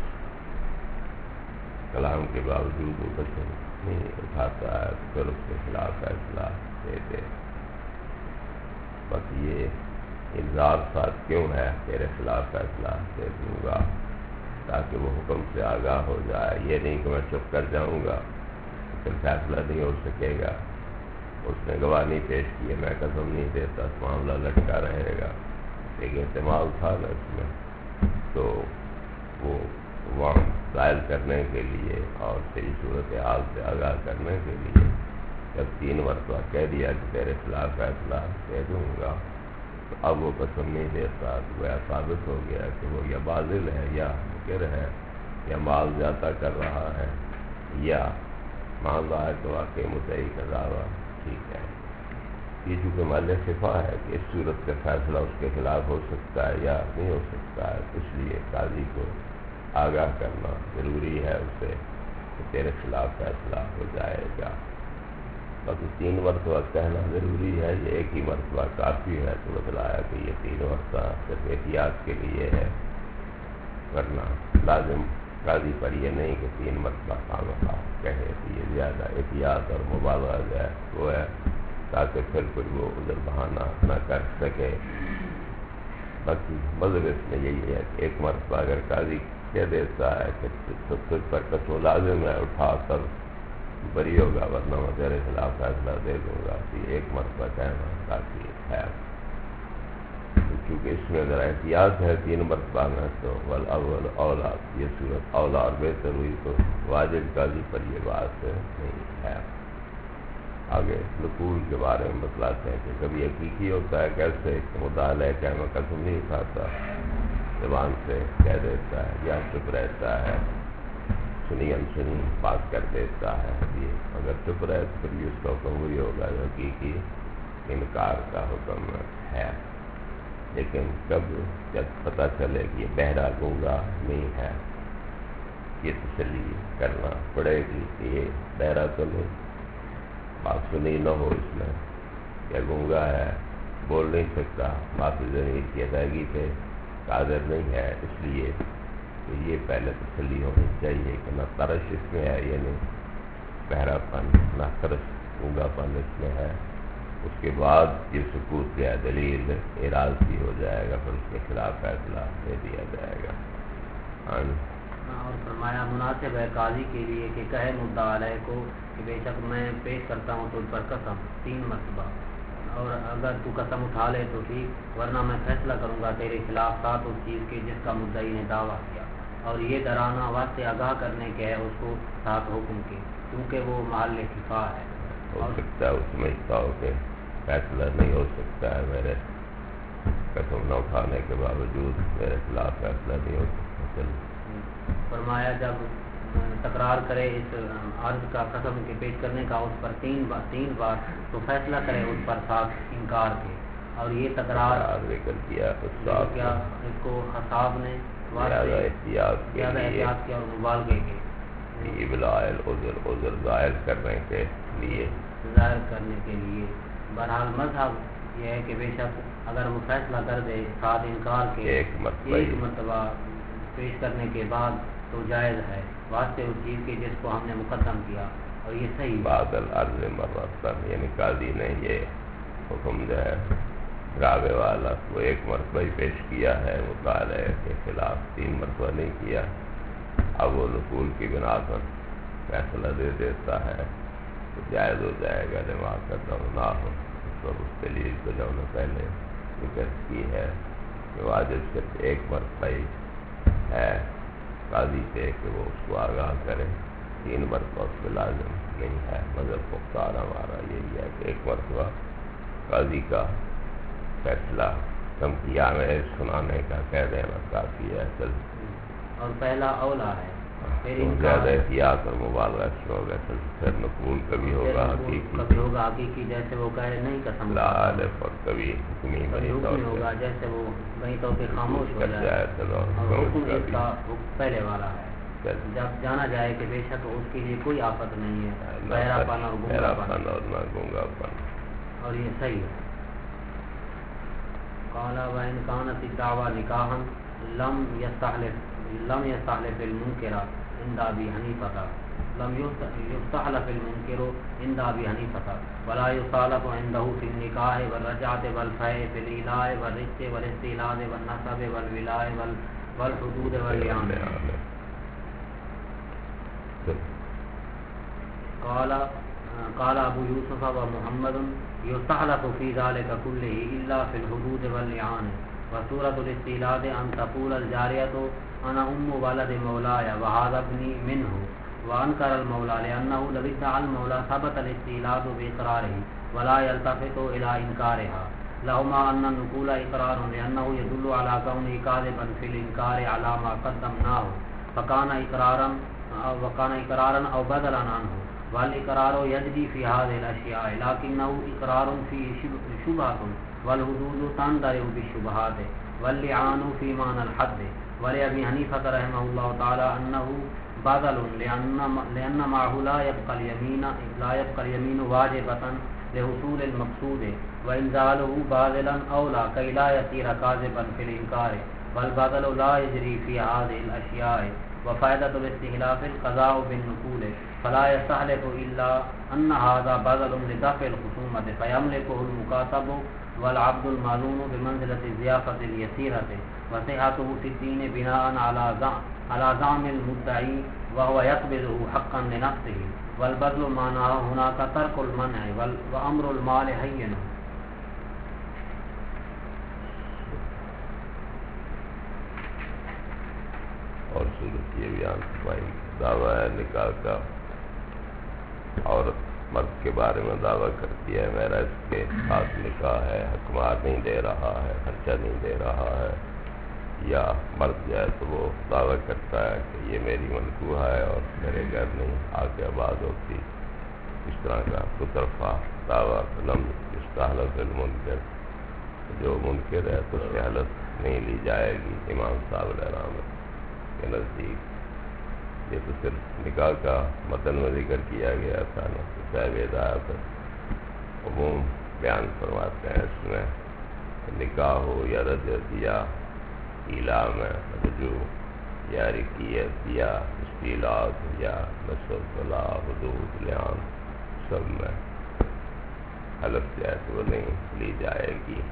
کلام کے باوجود وہ قسم نہیں اٹھاتا ہے پھر اس کے خلاف فیصلہ دے دے. بس یہ انذار ساتھ کیوں ہے تیرے خلاف فیصلہ دے دوں گا، تاکہ وہ حکم سے آگاہ ہو جائے. یہ نہیں کہ میں چپ کر جاؤں گا پھر فیصلہ نہیں ہو سکے گا. اس نے گواہ نہیں پیش کی ہے، میں قسم نہیں دیتا، معاملہ لٹکا رہے گا. ایک احتمال تھا نا اس میں، تو وہ وہاں ظاہر کرنے کے لیے اور تیری صورت حال سے آگاہ کرنے کے لیے جب 3 مرتبہ کہہ دیا کہ تیرے خلاف فیصلہ دے دوں گا، تو اب وہ قسم نہیں دیتا تو وہ ثابت ہو گیا کہ وہ یا باذل ہے یا مکر ہے یا مال زیادہ کر رہا ہے یا معاملہ ہے تو واقعی مدعی کا دعویٰ ٹھیک ہے. یہ چونکہ محل خفا ہے کہ اس صورت کا فیصلہ اس کے خلاف ہو سکتا ہے یا نہیں ہو سکتا ہے، اس لیے قاضی کو آگاہ کرنا ضروری ہے اسے کہ تیرے خلاف فیصلہ ہو جائے گا. باقی 3 مرتبہ کہنا ضروری ہے، یہ ایک ہی مرتبہ کافی ہے تو بتلایا کہ یہ 3 مرتبہ صرف احتیاط کے لیے ہے، ورنہ لازم قاضی پر یہ نہیں کہ 3 مرتبہ خامخواہ کہے. تو یہ زیادہ احتیاط اور مبالغہ جو ہے وہ ہے تاکہ پھر کوئی وہ عذر بہانہ نہ کر سکے. باقی مذہب اس میں یہی ہے کہ 1 مرتبہ اگر قاضی کہہ دیتا ہے کہ تجھ پر قسم لازم ہے اٹھا کر بری ہوگا ورنہ میں تیرے خلاف فیصلہ دے دوں گا، تو 1 مرتبہ کہنا کافی ہے. کیونکہ اس میں اگر احتیاط ہے 3 مرتبہ میں تو والاول اولا، یہ صورت اولا اور بہتر ہوئی، تو واجب قاضی پر یہ بات نہیں ہے. آگے نقول کے بارے میں بتلاتے ہیں کہ کبھی حقیقی ہوتا ہے، کیسے مدعا ہے کہ میں قسم نہیں اٹھاتا، زبان سے کہہ دیتا ہے یا چپ رہتا ہے، سنی انسنی بات کر دیتا ہے. یہ اگر چپ رہے تو پھر اس کا حکم وہی ہوگا جو حقیقی انکار کا حکم ہے. لیکن کب جب پتہ چلے کہ یہ بہرا گونگا نہیں ہے، یہ تسلی کرنا پڑے گی کہ یہ بہرا تو نہیں، بات سنی نہ ہو اس میں، یا گونگا ہے، بول نہیں سکتا، معافی ضمیر کی ادائیگی پہ قادر نہیں ہے. اس لیے تو یہ پہلے تسلی ہونی چاہیے کہ نہ ترش اس میں ہے، یعنی بہرا پن، نہ ترش گونگا پن اس میں ہے. اس کے بعد یہ سکوت یا دلیل اعراض بھی ہو جائے گا، پھر اس کے خلاف فیصلہ دے دیا جائے گا. اور فرمایا مناسب ہے قاضی کے لیے کہ کہے مدعا علیہ کو کہ بے شک میں پیش کرتا ہوں تجھ پر قسم 3 مرتبہ، اور اگر تو قسم اٹھا لے تو ٹھیک، ورنہ میں فیصلہ کروں گا تیرے خلاف ساتھ اس چیز کے جس کا مدعی نے دعویٰ کیا. اور یہ ڈرانا واسطے آگاہ کرنے کے ہے اس کو ساتھ حکم کے، کیونکہ وہ محل خفا ہے. ہو سکتا ہے اس سمجھتا ہو کہ فیصلہ نہیں ہو سکتا ہے، میرے قسم نہ اٹھانے کے باوجود میرے خلاف فیصلہ نہیں ہو سکتا، چل فرمایا جب تکرار کرے اس عرض کا قسم کے پیش کرنے کا اس پر تین بار تو فیصلہ کرے اس پر ساتھ انکار کے. اور یہ تکرار ذکر کیا کیا اس کو حساب نے زیادہ احتیاط کیا اور مبالغے کے عذر ظاہر کرنے کے لیے بہرحال مذہب یہ ہے کہ بے شک اگر وہ فیصلہ کر دے ساتھ انکار کے ایک مرتبہ پیش کرنے کے بعد تو جائز ہے واسطے اس چیز کے جس کو ہم نے مقدم کیا. اور یہ صحیح بعد العرض مرتبہ یعنی قاضی نے یہ حکم جو ہے راوے والا وہ ایک مرتبہ ہی پیش کیا ہے مطالعے کے خلاف 3 مرتبہ نہیں کیا. اب وہ نقول کی بنا پر فیصلہ دے دیتا ہے تو جائز ہو جائے گا جمع کرنا نہ ہو. اس دلیل کو جو نے پہلے ذکر کی ہے کہ واجب صرف ایک مرتبہ ہی ہے قاضی سے کہ وہ اس کو آگاہ کرے. 3 مرتبہ اس پہ لازم نہیں ہے. مذہب مختار ہمارا یہی ہے کہ ایک مرتبہ قاضی کا فیصلہ تمکیہ میں سنانے کا کہہ دینا کافی ہے. اور پہلا اولا ہے زیادہ احتیاط اور مبالغہ سے ہوگا پھر نقول کبھی ہوگا حقیقی جیسے وہ کہے نہیں قسم اور کبھی حکمی ہوگا جیسے وہ کہیں طور پہ خاموش ہو جائے. حکم اس کا پہلے والا ہے جب جانا جائے کہ بے شک اس کے لیے کوئی آفت نہیں ہے بہرا پن اور گونگا پن. اور یہ صحیح ہے. قال وان كانت الدعوى نکاحا لم يستحلف المنکر عند ابي حنیفہ لم يستحلف المنکر عند ابي حنیفہ ولا يصالح عنده في النکاح والرجعة والفيء في الإلاء والرث والاستئلاء والنسب والولاء والحدود واللعان. قال ابو یوسف ومحمد يستحلف في ذلك كله الا في الحدود واللعان. وسورة الاستئلاء ان تقول الجارية انا ولد مولاي وهذا ابني منه وانكر المولى لانه لو ادعى المولى ثبت الاستئلاء باقراره ولا يلتفت الى انكارها. لهما ان النقول اقرار لانه يدل على كونه كاذبا في الانكار على ما قدمناه فكان اقرارا او بدلا عنه. والاقرار يجري في هذه الاشياء لكنه اقرار فيه شبهة والحدود تندرج بالشبهات واللعان في معنى الحد. ولأبي حنيفة رحمه الله تعالى أنه بدل لأن معه لا يبقى اليمين واجبة لحصول المقصود وإنزاله باذلا أولى كي لا يصير كاذبا في الإنكار والبدل لا يجري في هذه الأشياء. وفائدة الاستحلاف القضاء بالنقول فلا يستحلف إلا أن هذا بدل لدفع الخصومة فيملكه المكاتب والعبد المعلوم بمنزلة الضيافة اليسيرة وصحته في الدين بناء على زعم المدعي وهو يقبضه حقا لنفسه. والبذل معناه هناك ترك المنع وأمر المال هين. اور صورت یہ بیان فرمائی دعویٰ ہے نکاح کا. عورت مرد کے بارے میں دعویٰ کرتی ہے میرا اس کے ساتھ نکاح ہے, حکمار نہیں دے رہا ہے, خرچہ نہیں دے رہا ہے. یا مرد جو ہے تو وہ دعویٰ کرتا ہے کہ یہ میری منکوہ ہے اور میرے گھر نہیں آ کے آباد ہوتی. اس طرح کا دو طرفہ دعویٰ لم یستحلف المنکر, جو منکر ہے تو اس کی حالت نہیں لی جائے گی. امام صاحب علیہ رحمۃ کے نزدیک یہ تو صرف نکاح کا متن میں ذکر کیا گیا تھا نا. صاحب ہدایت عموم بیان فرماتے ہیں اس میں نکاح ہو یا رجعت یا ایلا میں رجوع یا رکیت یا استیلات یا نسب ولا حدود لعان سب میں حلف جائے تو وہ نہیں لی جائے گی.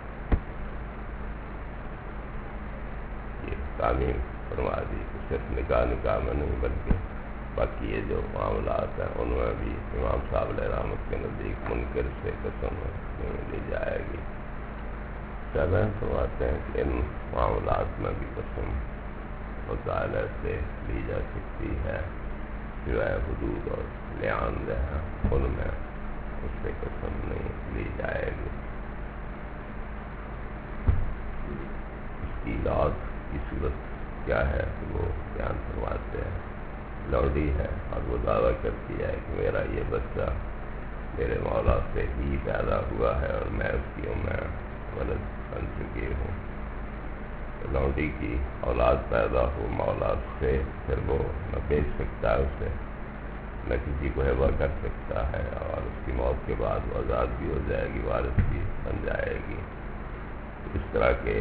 یہ تعمیم فرما دی صرف نکاح میں نہیں بلکہ باقی یہ جو معاملات ہیں ان میں بھی امام صاحب علیہ رحمۃ کے نزدیک منکر سے قسم نہیں لی جائے گی. شرح فرماتے ہیں کہ ان معاملات میں بھی قسم مطالعہ سے لی جا سکتی ہے سوائے حدود اور لعان جو ہے ان میں اس سے قسم نہیں لی جائے گی. اس کی علاج کی صورت کیا ہے وہ بیان فرماتے ہیں. لوڈی ہے اور وہ دعویٰ کرتی ہے کہ میرا یہ بچہ میرے مولا سے ہی پیدا ہوا ہے اور میں اس کی ولد بن چکی ہوں. لوڈی کی اولاد پیدا ہو مولا سے پھر وہ نہ بیچ سکتا ہے اسے نہ کسی کو ہیبا کر سکتا ہے، اور اس کی موت کے بعد وہ آزاد بھی ہو جائے گی، وارث بھی بن جائے گی. اس طرح کے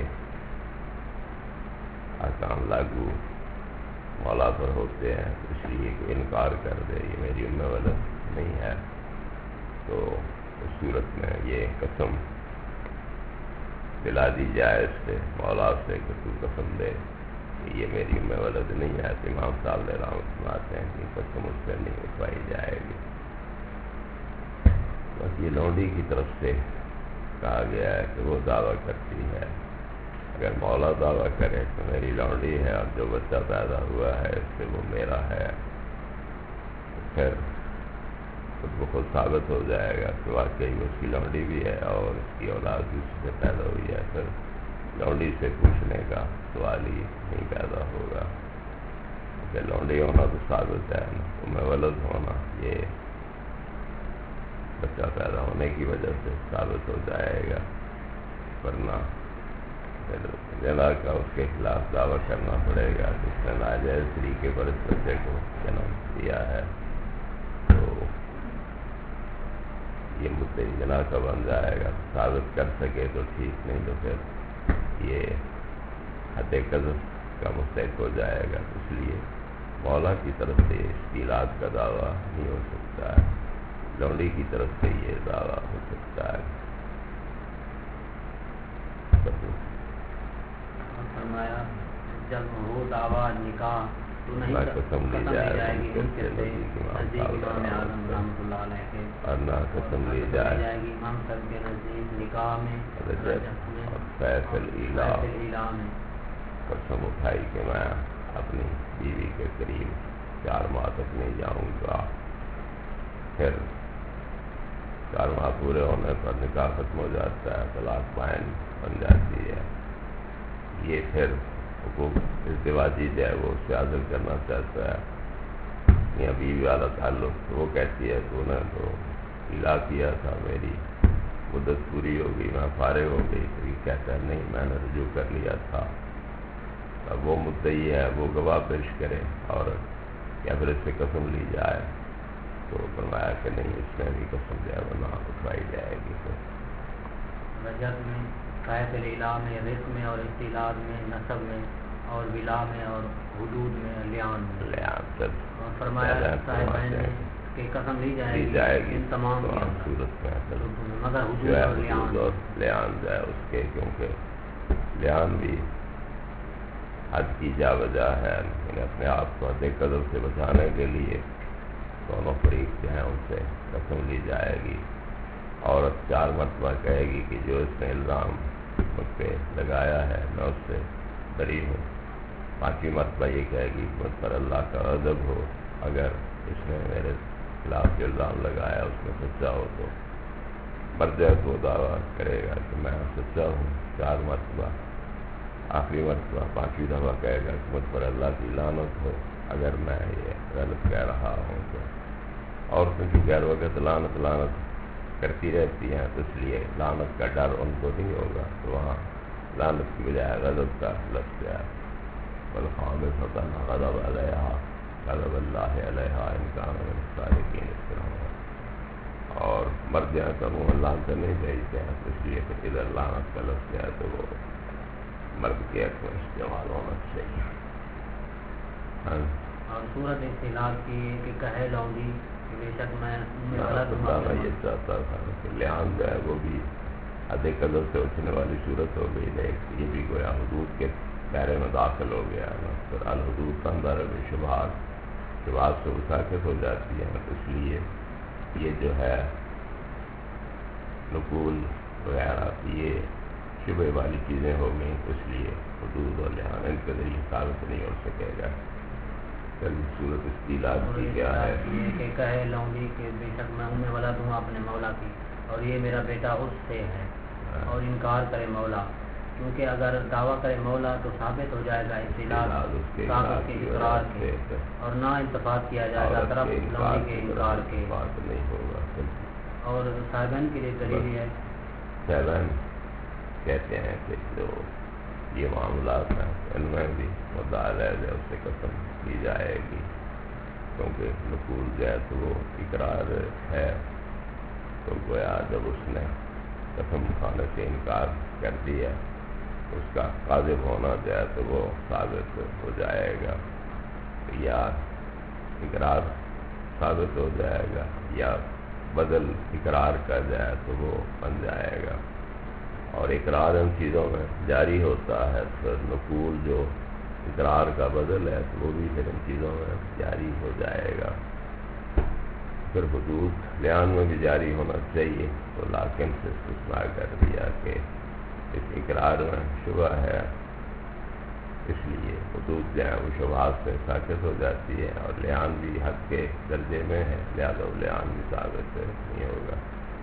احکام لاگو مولا پر ہوتے ہیں. اس لیے کہ انکار کر دے یہ میری ولد نہیں ہے، تو اس صورت میں یہ قسم دلا دی جائے اس سے مولا سے کہ تو قسم دے کہ یہ میری ولد نہیں ہے. تو امام صاحب علیہ رحمۃ سناتے ہیں کہ قسم اس سے نہیں اٹھوائی جائے گی. بس یہ لونڈی کی طرف سے کہا گیا ہے کہ وہ دعویٰ کرتی ہے. اگر مولا دعویٰ کرے تو میری لونڈی ہے اور جو بچہ پیدا ہوا ہے اس سے وہ میرا ہے، تو پھر خود بخود ثابت ہو جائے گا کہ واقعی اس کی لونڈی بھی ہے اور اس کی اولاد بھی اس سے پیدا ہوئی ہے. پھر لونڈی سے پوچھنے کا سوال ہی نہیں پیدا ہوگا کہ لونڈی ہونا تو ثابت ہے نا، ولد ہونا یہ بچہ پیدا ہونے کی وجہ سے ثابت ہو جائے گا. ورنہ جنا کا اس کے خلاف دعویٰ کرنا پڑے گا کہ اس نے ناجائز طریقے پر اس بچے کو جنم دیا ہے، تو یہ مدعی جنا کا بن جائے گا. ثابت کر سکے تو ٹھیک، نہیں تو پھر یہ حد قذف کا مستحق ہو جائے گا. اس لیے مولا کی طرف سے اشتیلات کا دعویٰ نہیں ہو سکتا ہے، لونڈی کی طرف سے یہ دعویٰ ہو سکتا ہے. فرمایا جب وہ دعویٰ نکاح تو نہیں قسم لی جائے گی ان کے سے نزدیک امام اعظم رحمۃ اللہ علیہ کے، اور نہ قسم لی جائے گی امام صاحب کے نزدیک نکاح میں اور فیص الإله میں قسم اٹھائی کہ میں اپنی بیوی کے قریب 4 ماہ تک نہیں جاؤں گا. پھر 4 ماہ پورے ہونے پر نکاح ختم ہو جاتا ہے، طلاق بائن بن جاتی ہے. یہ پھر حقوق ازدواجی جو ہے وہ اس سے حاصل کرنا چاہتا ہے یا بیوی والا تعلق، تو وہ کہتی ہے تو نے تو الا کیا تھا، میری مدت پوری ہو گئی، میں فارغ ہو گئی. تو یہ کہتا ہے نہیں میں نے رجوع کر لیا تھا. اب وہ مدعی ہے وہ گواہ پیش کرے اور یا پھر اس سے قسم لی جائے. تو فرمایا کہ نہیں اس میں بھی قسم جو ہے وہ نہ اٹھوائی جائے گی. رجت میں قائد الإله میں، رزق میں اور استیلاد میں، نسب میں اور ولا میں اور حدود میں، لیان میں، اور فرمایا صاحبین کہ قسم لی جائے گی ان تمام صورت میں مگر حدود اور لیان جو ہے اس کے، کیونکہ لیان بھی حد کی جا وجہ ہے، یعنی اپنے آپ کو حد قذف سے بچانے کے لیے دونوں فریق جو ہیں ان سے قسم لی جائے گی. عورت 4 مرتبہ کہے گی کہ جو اس نے الزام مجھ پہ لگایا ہے میں اس سے بری ہوں. 5ویں مرتبہ یہ کہے گی مجھ پر اللہ کا غضب ہو اگر اس نے میرے خلاف جو الزام لگایا اس میں سچا ہو. تو برجت وہ دعویٰ کرے گا کہ میں سچا ہوں 4 مرتبہ. آخری مرتبہ 5ویں دفعہ کہے گا کہ مجھ پر اللہ کی لعنت ہو اگر میں یہ غلط کہہ رہا ہوں. تو عورتیں جو غیر وقت لعنت کرتی رہتی ہیں تو اس لیے لعنت کا ڈر ان کو نہیں ہوگا، تو وہاں لعنت کی بجائے غضب کا لفظ ہے. والخامسۃ غضب علیہا غضب اللہ علیہا ان کان من الصادقین. اس طرح اور مرد یہاں کا منہ لعنت نہیں بھیجتے ہیں، تو اس لیے کہ ادھر لعنت کا لفظ ہے تو وہ مرد کے حق میں استعمال ہونا چاہیے. اور صورت استعلاد کی کہ کہے لونڈی بے شک میں یہ چاہتا تھا کہ لیان جو ہے وہ بھی حد قذف سے اٹھنے والی صورت ہو گئی. یہ بھی گویا حدود کے دائرے میں داخل ہو گیا. پھر الحدود اندر شبہات سے مساقت ہو جاتی ہے. اس لیے یہ جو ہے نقول وغیرہ یہ شبہ والی چیزیں ہو گئیں، اس لیے حدود اور لیان ان کے ذریعے ثابت نہیں ہو سکے گا. صورت استیلاد کی کیا ہے کہ کہے لونڈی کہ بے شک میں ولد ہوں اپنے مولا کی اور یہ میرا بیٹا اس سے ہے، اور انکار کرے مولا کیونکہ اگر دعویٰ کرے مولا تو ثابت ہو جائے گا اختلاف اس کے صاحب کے اقرار کے، اور نہ التفات کیا جائے گا طرف لوگوں کے انکار کے، بات نہیں ہوگا۔ اور صاحبین کے لیے دلیل ہے، صاحبین کہتے ہیں کہ جو یہ معاملات ہیں ان میں بھی مدعا علیہ اس سے قسم کی جائے گی، کیونکہ نقول جو ہے تو وہ اقرار ہے، تو گویا جب اس نے قسم کھانے سے انکار کر دیا اس کا قاذف ہونا جو ہے تو وہ ثابت ہو جائے گا، یا اقرار ثابت ہو جائے گا یا بدل اقرار کا جائے تو وہ بن جائے گا، اور اقرار ان چیزوں میں جاری ہوتا ہے تو نقول جو اقرار کا بدل ہے تو وہ بھی پھر ان چیزوں میں جاری ہو جائے گا۔ پھر حدود لیان میں بھی جاری ہونا چاہیے، تو لیکن سے استثناء کر دیا کہ اس اقرار میں شبہ ہے، اس لیے حدود جو ہے وہ شبہات سے ساکت ہو جاتی ہے، اور لیان بھی حد کے درجے میں ہے، لہذا لیان بھی ثابت نہیں ہوگا۔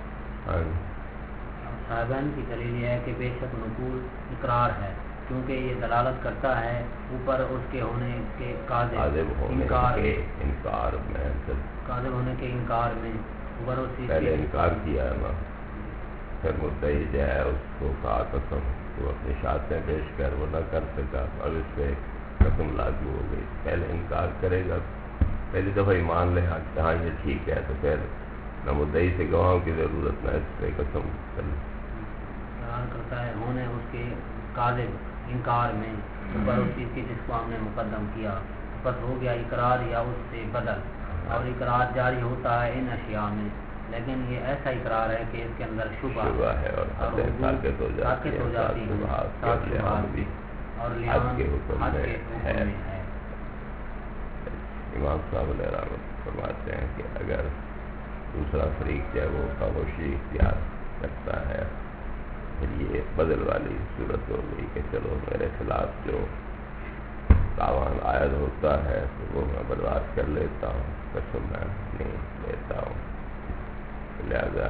صاحبان کی دلیل یہ ہے کہ بے شک نقول اقرار ہے، کیونکہ یہ دلالت کرتا ہے اوپر اس کے ہونے کے کاذب ہونے کے انکار میں، کاذب ہونے کے انکار میں اوپر اس چیز پہلے انکار کیا ہے نا، پھر مدعی جو ہے اس کو کہا قسم، تو اپنی شہادتیں پیش کر وہ نہ کر سکا، اب اس پہ قسم لاگو ہو گئی، پہلے انکار کرے گا، پہلی دفعہ ایمان لے ہاں یہ ٹھیک ہے، تو پھر نہ مدعی سے گواہوں کی ضرورت نہ اس پہ قسم کرتا ہے ہونے اس کے کاذب انکار میں اوپر اس چیز کی جس کو ہم نے مقدم کیا، بس ہو گیا اقرار یا اس سے بدل، اور اقرار جاری ہوتا ہے ان اشیاء میں، لیکن یہ ایسا اقرار ہے کہ اس کے اندر شبہ ہے اور ساکت ہو جاتی ہے، اور لیان کے حکم میں ہے۔ ہے۔ امام صاحب علیہ رحمت فرماتے ہیں کہ اگر دوسرا فریق جو ہے وہ خاموشی اختیار کرتا ہے، پھر یہ بدل والی صورت ہو گئی کہ چلو میرے خلاف جو تاوان عائد ہوتا ہے تو وہ میں برداشت کر لیتا ہوں، قسم میں نہیں لیتا ہوں، لہذا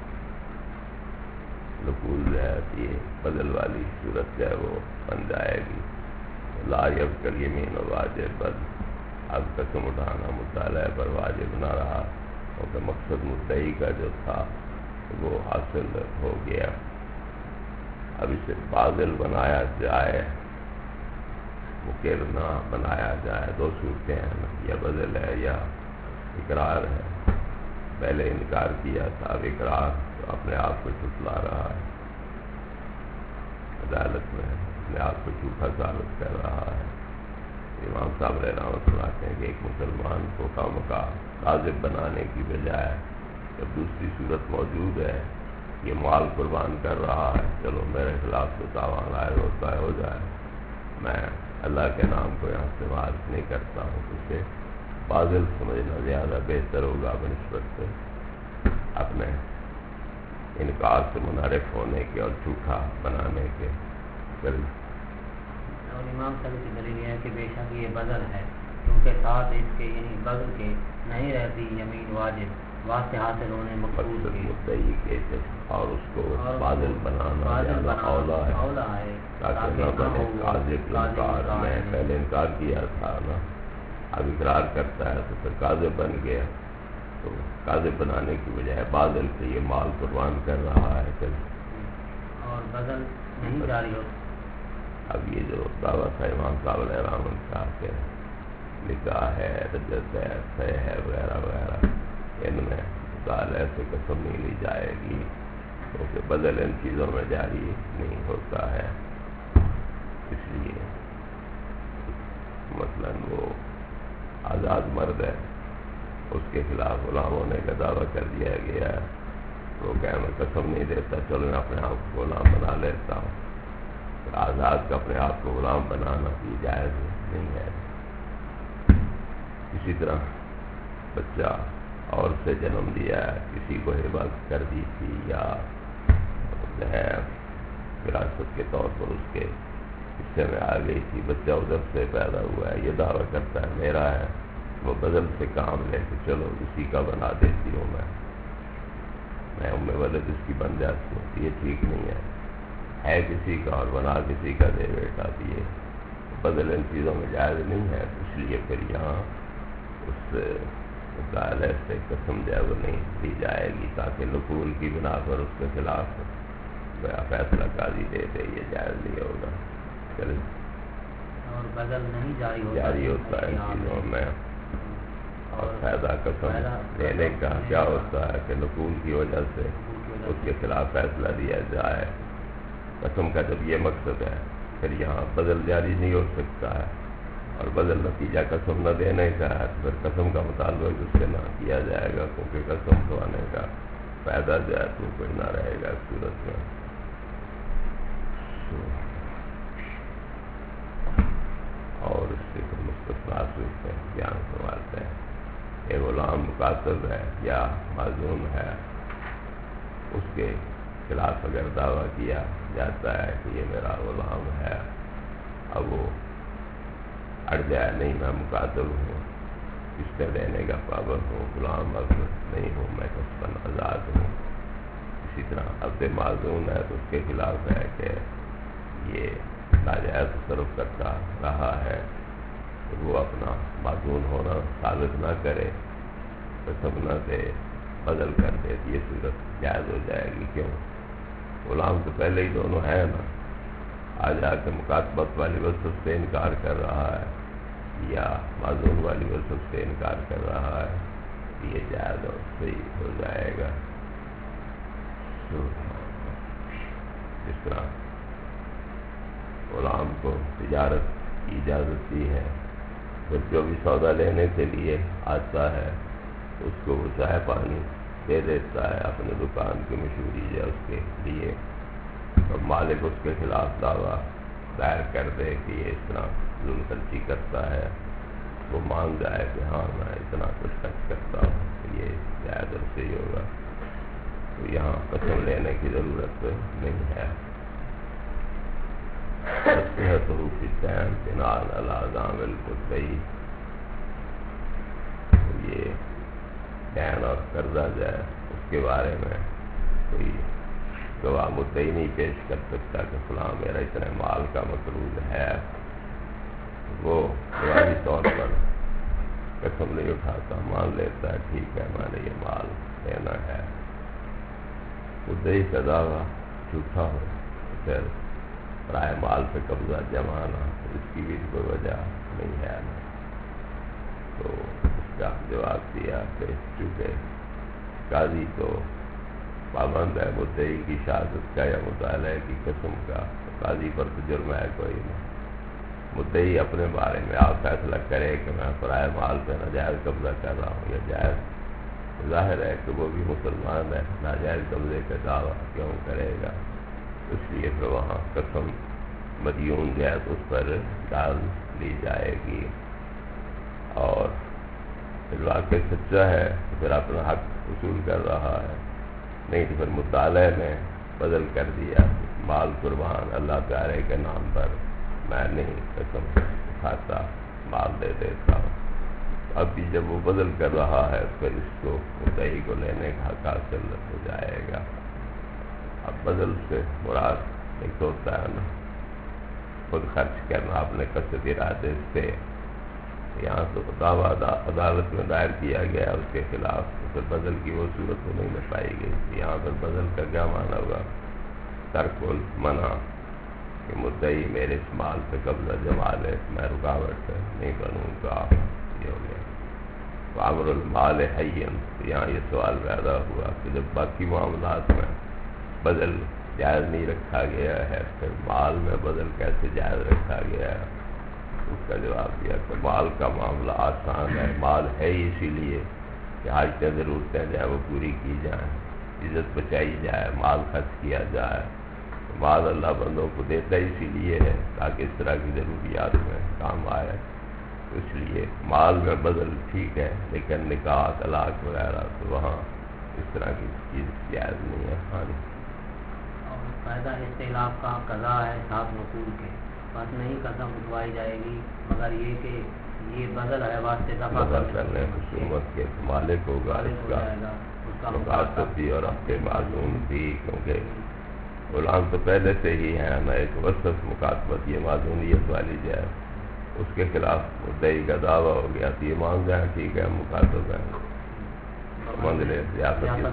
نقول جو ہے یہ بدل والی صورت جو ہے وہ بن جائے گی۔ لا یبقی الیمین واجب، بد اب قسم اٹھانا مطالعہ پر واجب نہ رہا، کیونکہ مقصد مدعی کا جو تھا وہ حاصل ہو گیا۔ اب اسے باطل بنایا جائے، مقر نہ بنایا جائے، دو صورتیں ہیں، یا بدل ہے یا اقرار ہے، پہلے انکار کیا تھا، اب اقرار تو اپنے آپ کو جھٹلا رہا ہے، عدالت میں اپنے آپ کو جھوٹا ثابت کر رہا ہے۔ امام صاحب علیہ رحمۃ سناتے ہیں کہ ایک مسلمان کو خامخواہ کاذب بنانے کی بجائے جب دوسری صورت موجود ہے، یہ مال قربان کر رہا ہے، چلو میرے خلاف تو تاوان عائد ہوتا ہے، ہو جائے، میں اللہ کے نام کو یہاں استعمال نہیں کرتا ہوں، اسے باطل سمجھنا زیادہ بہتر ہوگا بنسبت سے اپنے انکار سے منحرف ہونے کے اور جھوٹا بنانے کے۔ اور امام صاحب کی دلیل یہ ہے کہ بے شک یہ بدل ہے، کیونکہ ساتھ اس کے یعنی بدل کے نہیں رہتی یمین واجب واسطے حاصل ہونے مقصود مدعی کے اور اس کو بادل بنانا زیادہ اولا ہے، تاکہ نہ بنے کاذب انکار۔ میں پہلے انکار کیا تھا نا، اب اقرار کرتا ہے تو پھر کاذب بن گیا، تو کاذب بنانے کی بجائے بادل سے یہ مال قربان کر رہا ہے، پھر اور بدل نہیں جاری ہوتا۔ اب یہ جو دعویٰ تھا امام صاحب علیہ رحمۃ کا کہ نکاح ہے، رجت ہے، صح ہے وغیرہ وغیرہ، ان میں مطالعہ سے قسم نہیں لی جائے گی، کیونکہ بدل ان چیزوں میں جاری نہیں ہوتا ہے۔ اس لیے مثلاً وہ آزاد مرد ہے، اس کے خلاف غلام ہونے کا دعویٰ کر دیا گیا ہے، تو کہ میں قسم نہیں دیتا، چلو میں اپنے آپ کو غلام بنا لیتا ہوں، آزاد کا اپنے آپ کو غلام بنانا بھی جائز نہیں ہے۔ اسی طرح بچہ اور سے جنم دیا ہے، کسی کو ہبہ کر دی تھی یا جو ہے وراثت کے طور پر اس کے حصے میں آ گئی تھی، بچہ ادھر سے پیدا ہوا ہے، یہ دعویٰ کرتا ہے میرا ہے، وہ بدل سے کام لے کے چلو اسی کا بنا دیتی ہوں، میں ولد اس کی بن جاتی ہوں، یہ ٹھیک نہیں ہے، ہے کسی کا اور بنا کسی کا دے بیٹا دیے، بدل ان چیزوں میں جائز نہیں ہے، اس لیے پھر یہاں اس مطالعے سے قسم جو ہے وہ نہیں دی جائے گی، تاکہ نقول کی بنا پر اس کے خلاف فیصلہ قاضی دے دے، یہ جائز نہیں ہوگا۔ چلے اور بدل نہیں جاری ہوتا ہے ان چیزوں میں، اور فائدہ قسم دینے کا کیا ہوتا ہے کہ نقول کی وجہ سے اس کے خلاف فیصلہ دیا جائے، قسم کا جب یہ مقصد ہے، پھر یہاں بدل جاری نہیں ہو سکتا ہے، اور بدل نتیجہ قسم نہ دینے کا ہے، پھر قسم کا مطالبہ اس سے نہ کیا جائے گا، کیونکہ قسم کھوانے کا فائدہ جو ہے تو کوئی نہ رہے گا اس صورت میں۔ اور اس سے پھر مستثنا صورت میں بیان فرماتے ہیں، ایک غلام مکاتب ہے یا معزوم ہے، اس کے خلاف اگر دعویٰ کیا جاتا ہے کہ یہ میرا غلام ہے، اب وہ اڑ جائے، نہیں میں مکاتب ہوں، اس کے لینے کا پابند ہوں، غلام اب نہیں ہوں، میں قسماً آزاد ہوں۔ اسی طرح عبد معزون ہے تو اس کے خلاف ہے کہ یہ ناجائز تصرف کرتا رہا ہے، تو وہ اپنا معزون ہونا ثابت نہ کرے، قسم نہ دے، بدل کر دے، یہ صورت جائز ہو جائے گی۔ کیوں؟ غلام تو پہلے ہی دونوں ہیں نا، آ جا کے مکاتبت والی وصف سے انکار کر رہا ہے یا معزون والی وصف سے انکار کر رہا ہے، یہ جائز اور صحیح ہو جائے گا۔ جس طرح غلام کو تجارت کی اجازت دی ہے، پھر جو بھی سودا لینے کے لیے آتا ہے اس کو وہ چائے پانی دے دیتا ہے اپنے دکان کی مشہوری یا اس کے لیے، تو مالک اس کے خلاف دعویٰ دائر کر دے کہ یہ اس طرح ظلم خرچی کرتا ہے، وہ مان جائے کہ ہاں میں اتنا کچھ خرچ کرتا ہوں، تو یہ جائز اور صحیح ہوگا، تو یہاں قسم لینے کی ضرورت نہیں ہے۔ یہ دین اور قرضہ جو ہے اس کے بارے میں کوئی گواہ مدعی نہیں پیش کر سکتا کہ فلاں میرا اتنے مال کا مقروض ہے، وہ گواہی طور پر قسم نہیں اٹھاتا، مان لیتا ہے ٹھیک ہے میں نے یہ مال دینا ہے۔ مدعی کا دعویٰ جھوٹا ہو پھر رائے مال پہ قبضہ جمانا، اس کی بھی کوئی وجہ نہیں ہے، تو اس کا جواب دیا کہ چونکہ قاضی تو پابند ہے مدعی کی شہادت کا یا مطالعے کی قسم کا، قاضی پر تو جرم ہے کوئی نہیں، مدعی اپنے بارے میں آپ فیصلہ کرے کہ میں پرائے مال پہ ناجائز قبضہ کر رہا ہوں یا جائز، ظاہر ہے کہ وہ بھی مسلمان ہے، ناجائز قبضے کا دعویٰ کیوں کرے گا، اس لیے پھر وہاں قسم مدیون جو ہے تو اس پر ڈال لی جائے گی، اور پھر واقع سچا ہے تو پھر اپنا حق وصول کر رہا ہے، نہیں تو پھر مطالعے میں بدل کر دیا، مال قربان اللہ تعالی کے نام پر میں نہیں قسم کھاتا، مال دے دیتا ہوں، اب بھی جب وہ بدل کر رہا ہے پھر اس کو مدعی کو لینے کا حق حاصل ہو جائے گا۔ اب بدل سے مراد ایک ہوتا ہے نا خود خرچ کرنا اپنے قصد ارادے سے، یہاں تو دعویٰ عدالت میں دائر کیا گیا اس کے خلاف، تو پھر بدل کی وہ صورت نہیں میں پائی گئی، یہاں پر بدل کا کیا معنی ہوگا؟ ترک المنع، کہ مدعی میرے اس مال پہ قبضہ جما لے، میں رکاوٹ نہیں بنوں گا، یہ ہو گیا۔ وامر المال حین، تو یہاں یہ سوال پیدا ہوا کہ جب باقی معاملات میں بدل جائز نہیں رکھا گیا ہے، پھر مال میں بدل کیسے جائز رکھا گیا ہے؟ اس کا جواب دیا کہ مال کا معاملہ آسان ہے، مال ہے ہی اسی لیے کہ حاجتیں ضرورتیں جو ہیں وہ پوری کی جائیں، عزت بچائی جائے، مال خرچ کیا جائے، مال اللہ بندوں کو دیتا ہی اسی لیے ہے تاکہ اس طرح کی ضروریات میں کام آئے، اس لیے مال میں بدل ٹھیک ہے، لیکن نکاح طلاق وغیرہ تو وہاں اس طرح کی چیز جائز نہیں ہے۔ فائدہ استعلاف کا قضا ہے ساتھ نقول کے، بس نہیں قسم اٹھوائی جائے گی، مگر یہ کہ یہ بدل ہے واسطے دفع کرنے خصومت کے مالک ہوگا اس کا مقاصد بھی اور اپنے معلوم بھی، کیونکہ غلام تو پہلے سے ہی ہیں نا، ایک وسط مکاتبت یہ معذونیت والی جو ہے اس کے خلاف مدعی کا دعویٰ ہو گیا تو یہ مان جائیں ٹھیک ہے مکاتب ہے، منزل ریاست کی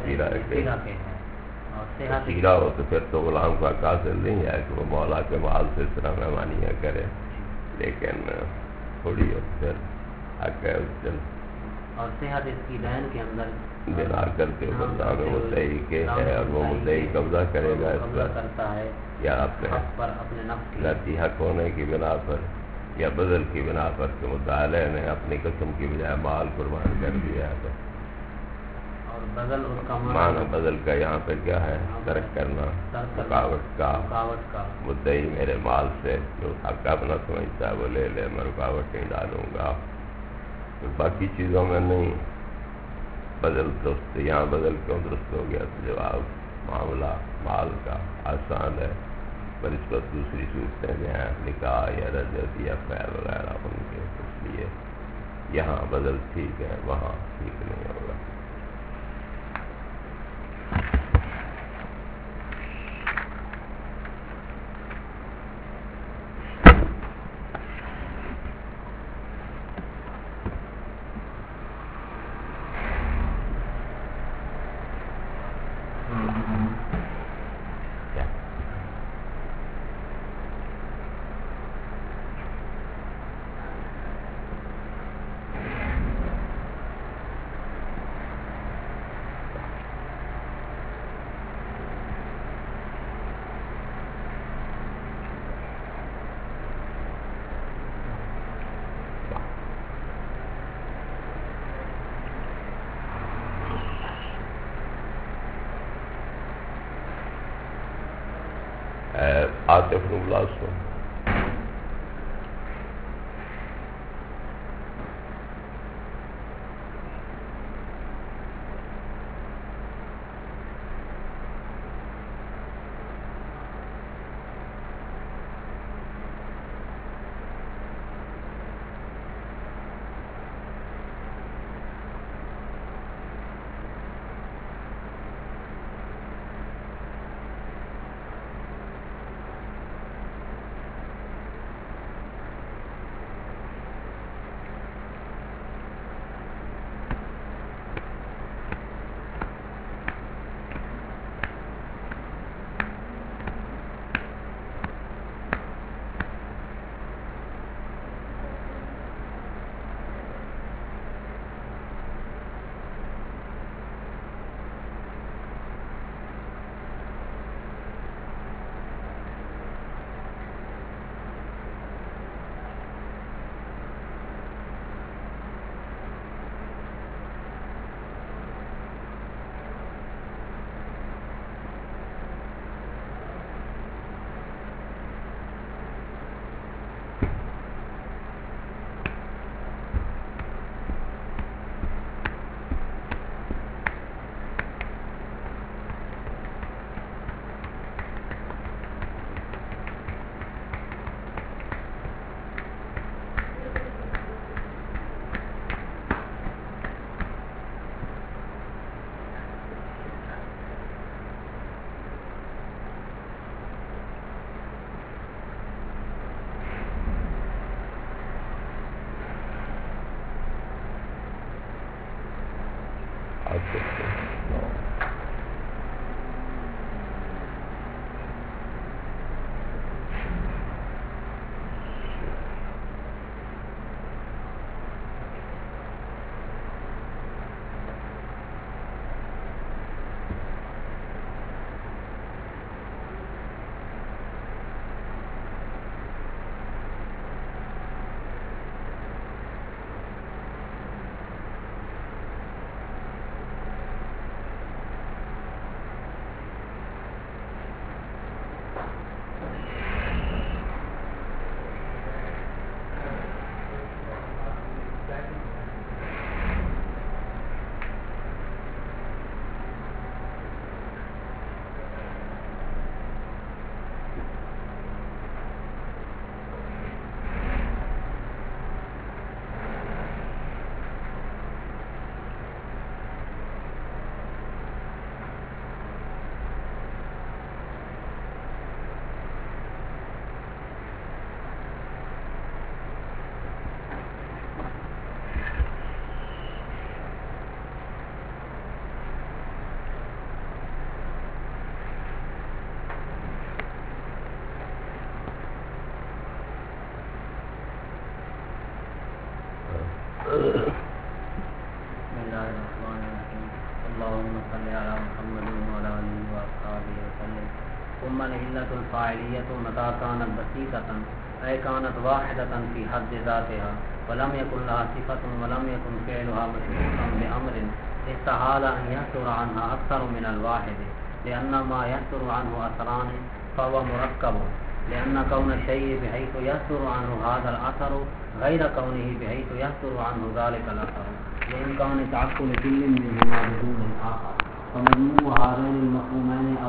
سیرا ہو تو پھر تو غلام کا قاصد نہیں ہے کہ وہ مولا کے مال سے اس طرح مہمانیاں کرے، لیکن تھوڑی ہو پھر حق ہے اس دن اور صحت اس کی دین کے اندر بنا کر کے بندہ میں مدعی کے ہے اور وہ مدعی قبضہ کرے گا اس پر کرتا ہے یا اپنے نفس کی ذاتی حق ہونے کی بنا پر یا بدل کی بنا پر کہ مدعا نے اپنی قسم کی بجائے مال قربان کر دیا ہے، اور بدل اس کا معنی بدل کا یہاں پہ کیا ہے؟ ترک کرنا، رکاوٹ کا مدعی میرے مال سے جو حق اپنا سمجھتا ہے وہ لے لے، میں رکاوٹ نہیں ڈالوں گا، باقی چیزوں میں نہیں۔ بدل درست، یہاں بدل کیوں درست ہو گیا تو جواب معاملہ مال کا آسان ہے، پر اس پر دوسری صورتیں جو ہیں نکاح یا رجعت یا خیر وغیرہ ان کے، اس لیے یہاں بدل ٹھیک ہے وہاں ٹھیک نہیں ہوگا۔ عاطف اللہ سو بسم الله الرحمن الرحيم اللهم صل على محمد وعلى آله وأصحابه وسلم. ثم العلة الفاعلية متى كانت بسيطة أي كانت واحدة في حد ذاتها ولم يكن لها صفة ولم يكن فعلها مشروطا بأمر استحال أن يحصر عنها أكثر من الواحد لأن ما يحصر عنه أثران فهو مركب لأن كون الشيء بحيث يحصر عنه هذا الأثر غير كونه بحيث يحصر عنه ذلك الأثر لإمكان تعقل كل منهما بدون الآخر فمجموع هذين المفهومين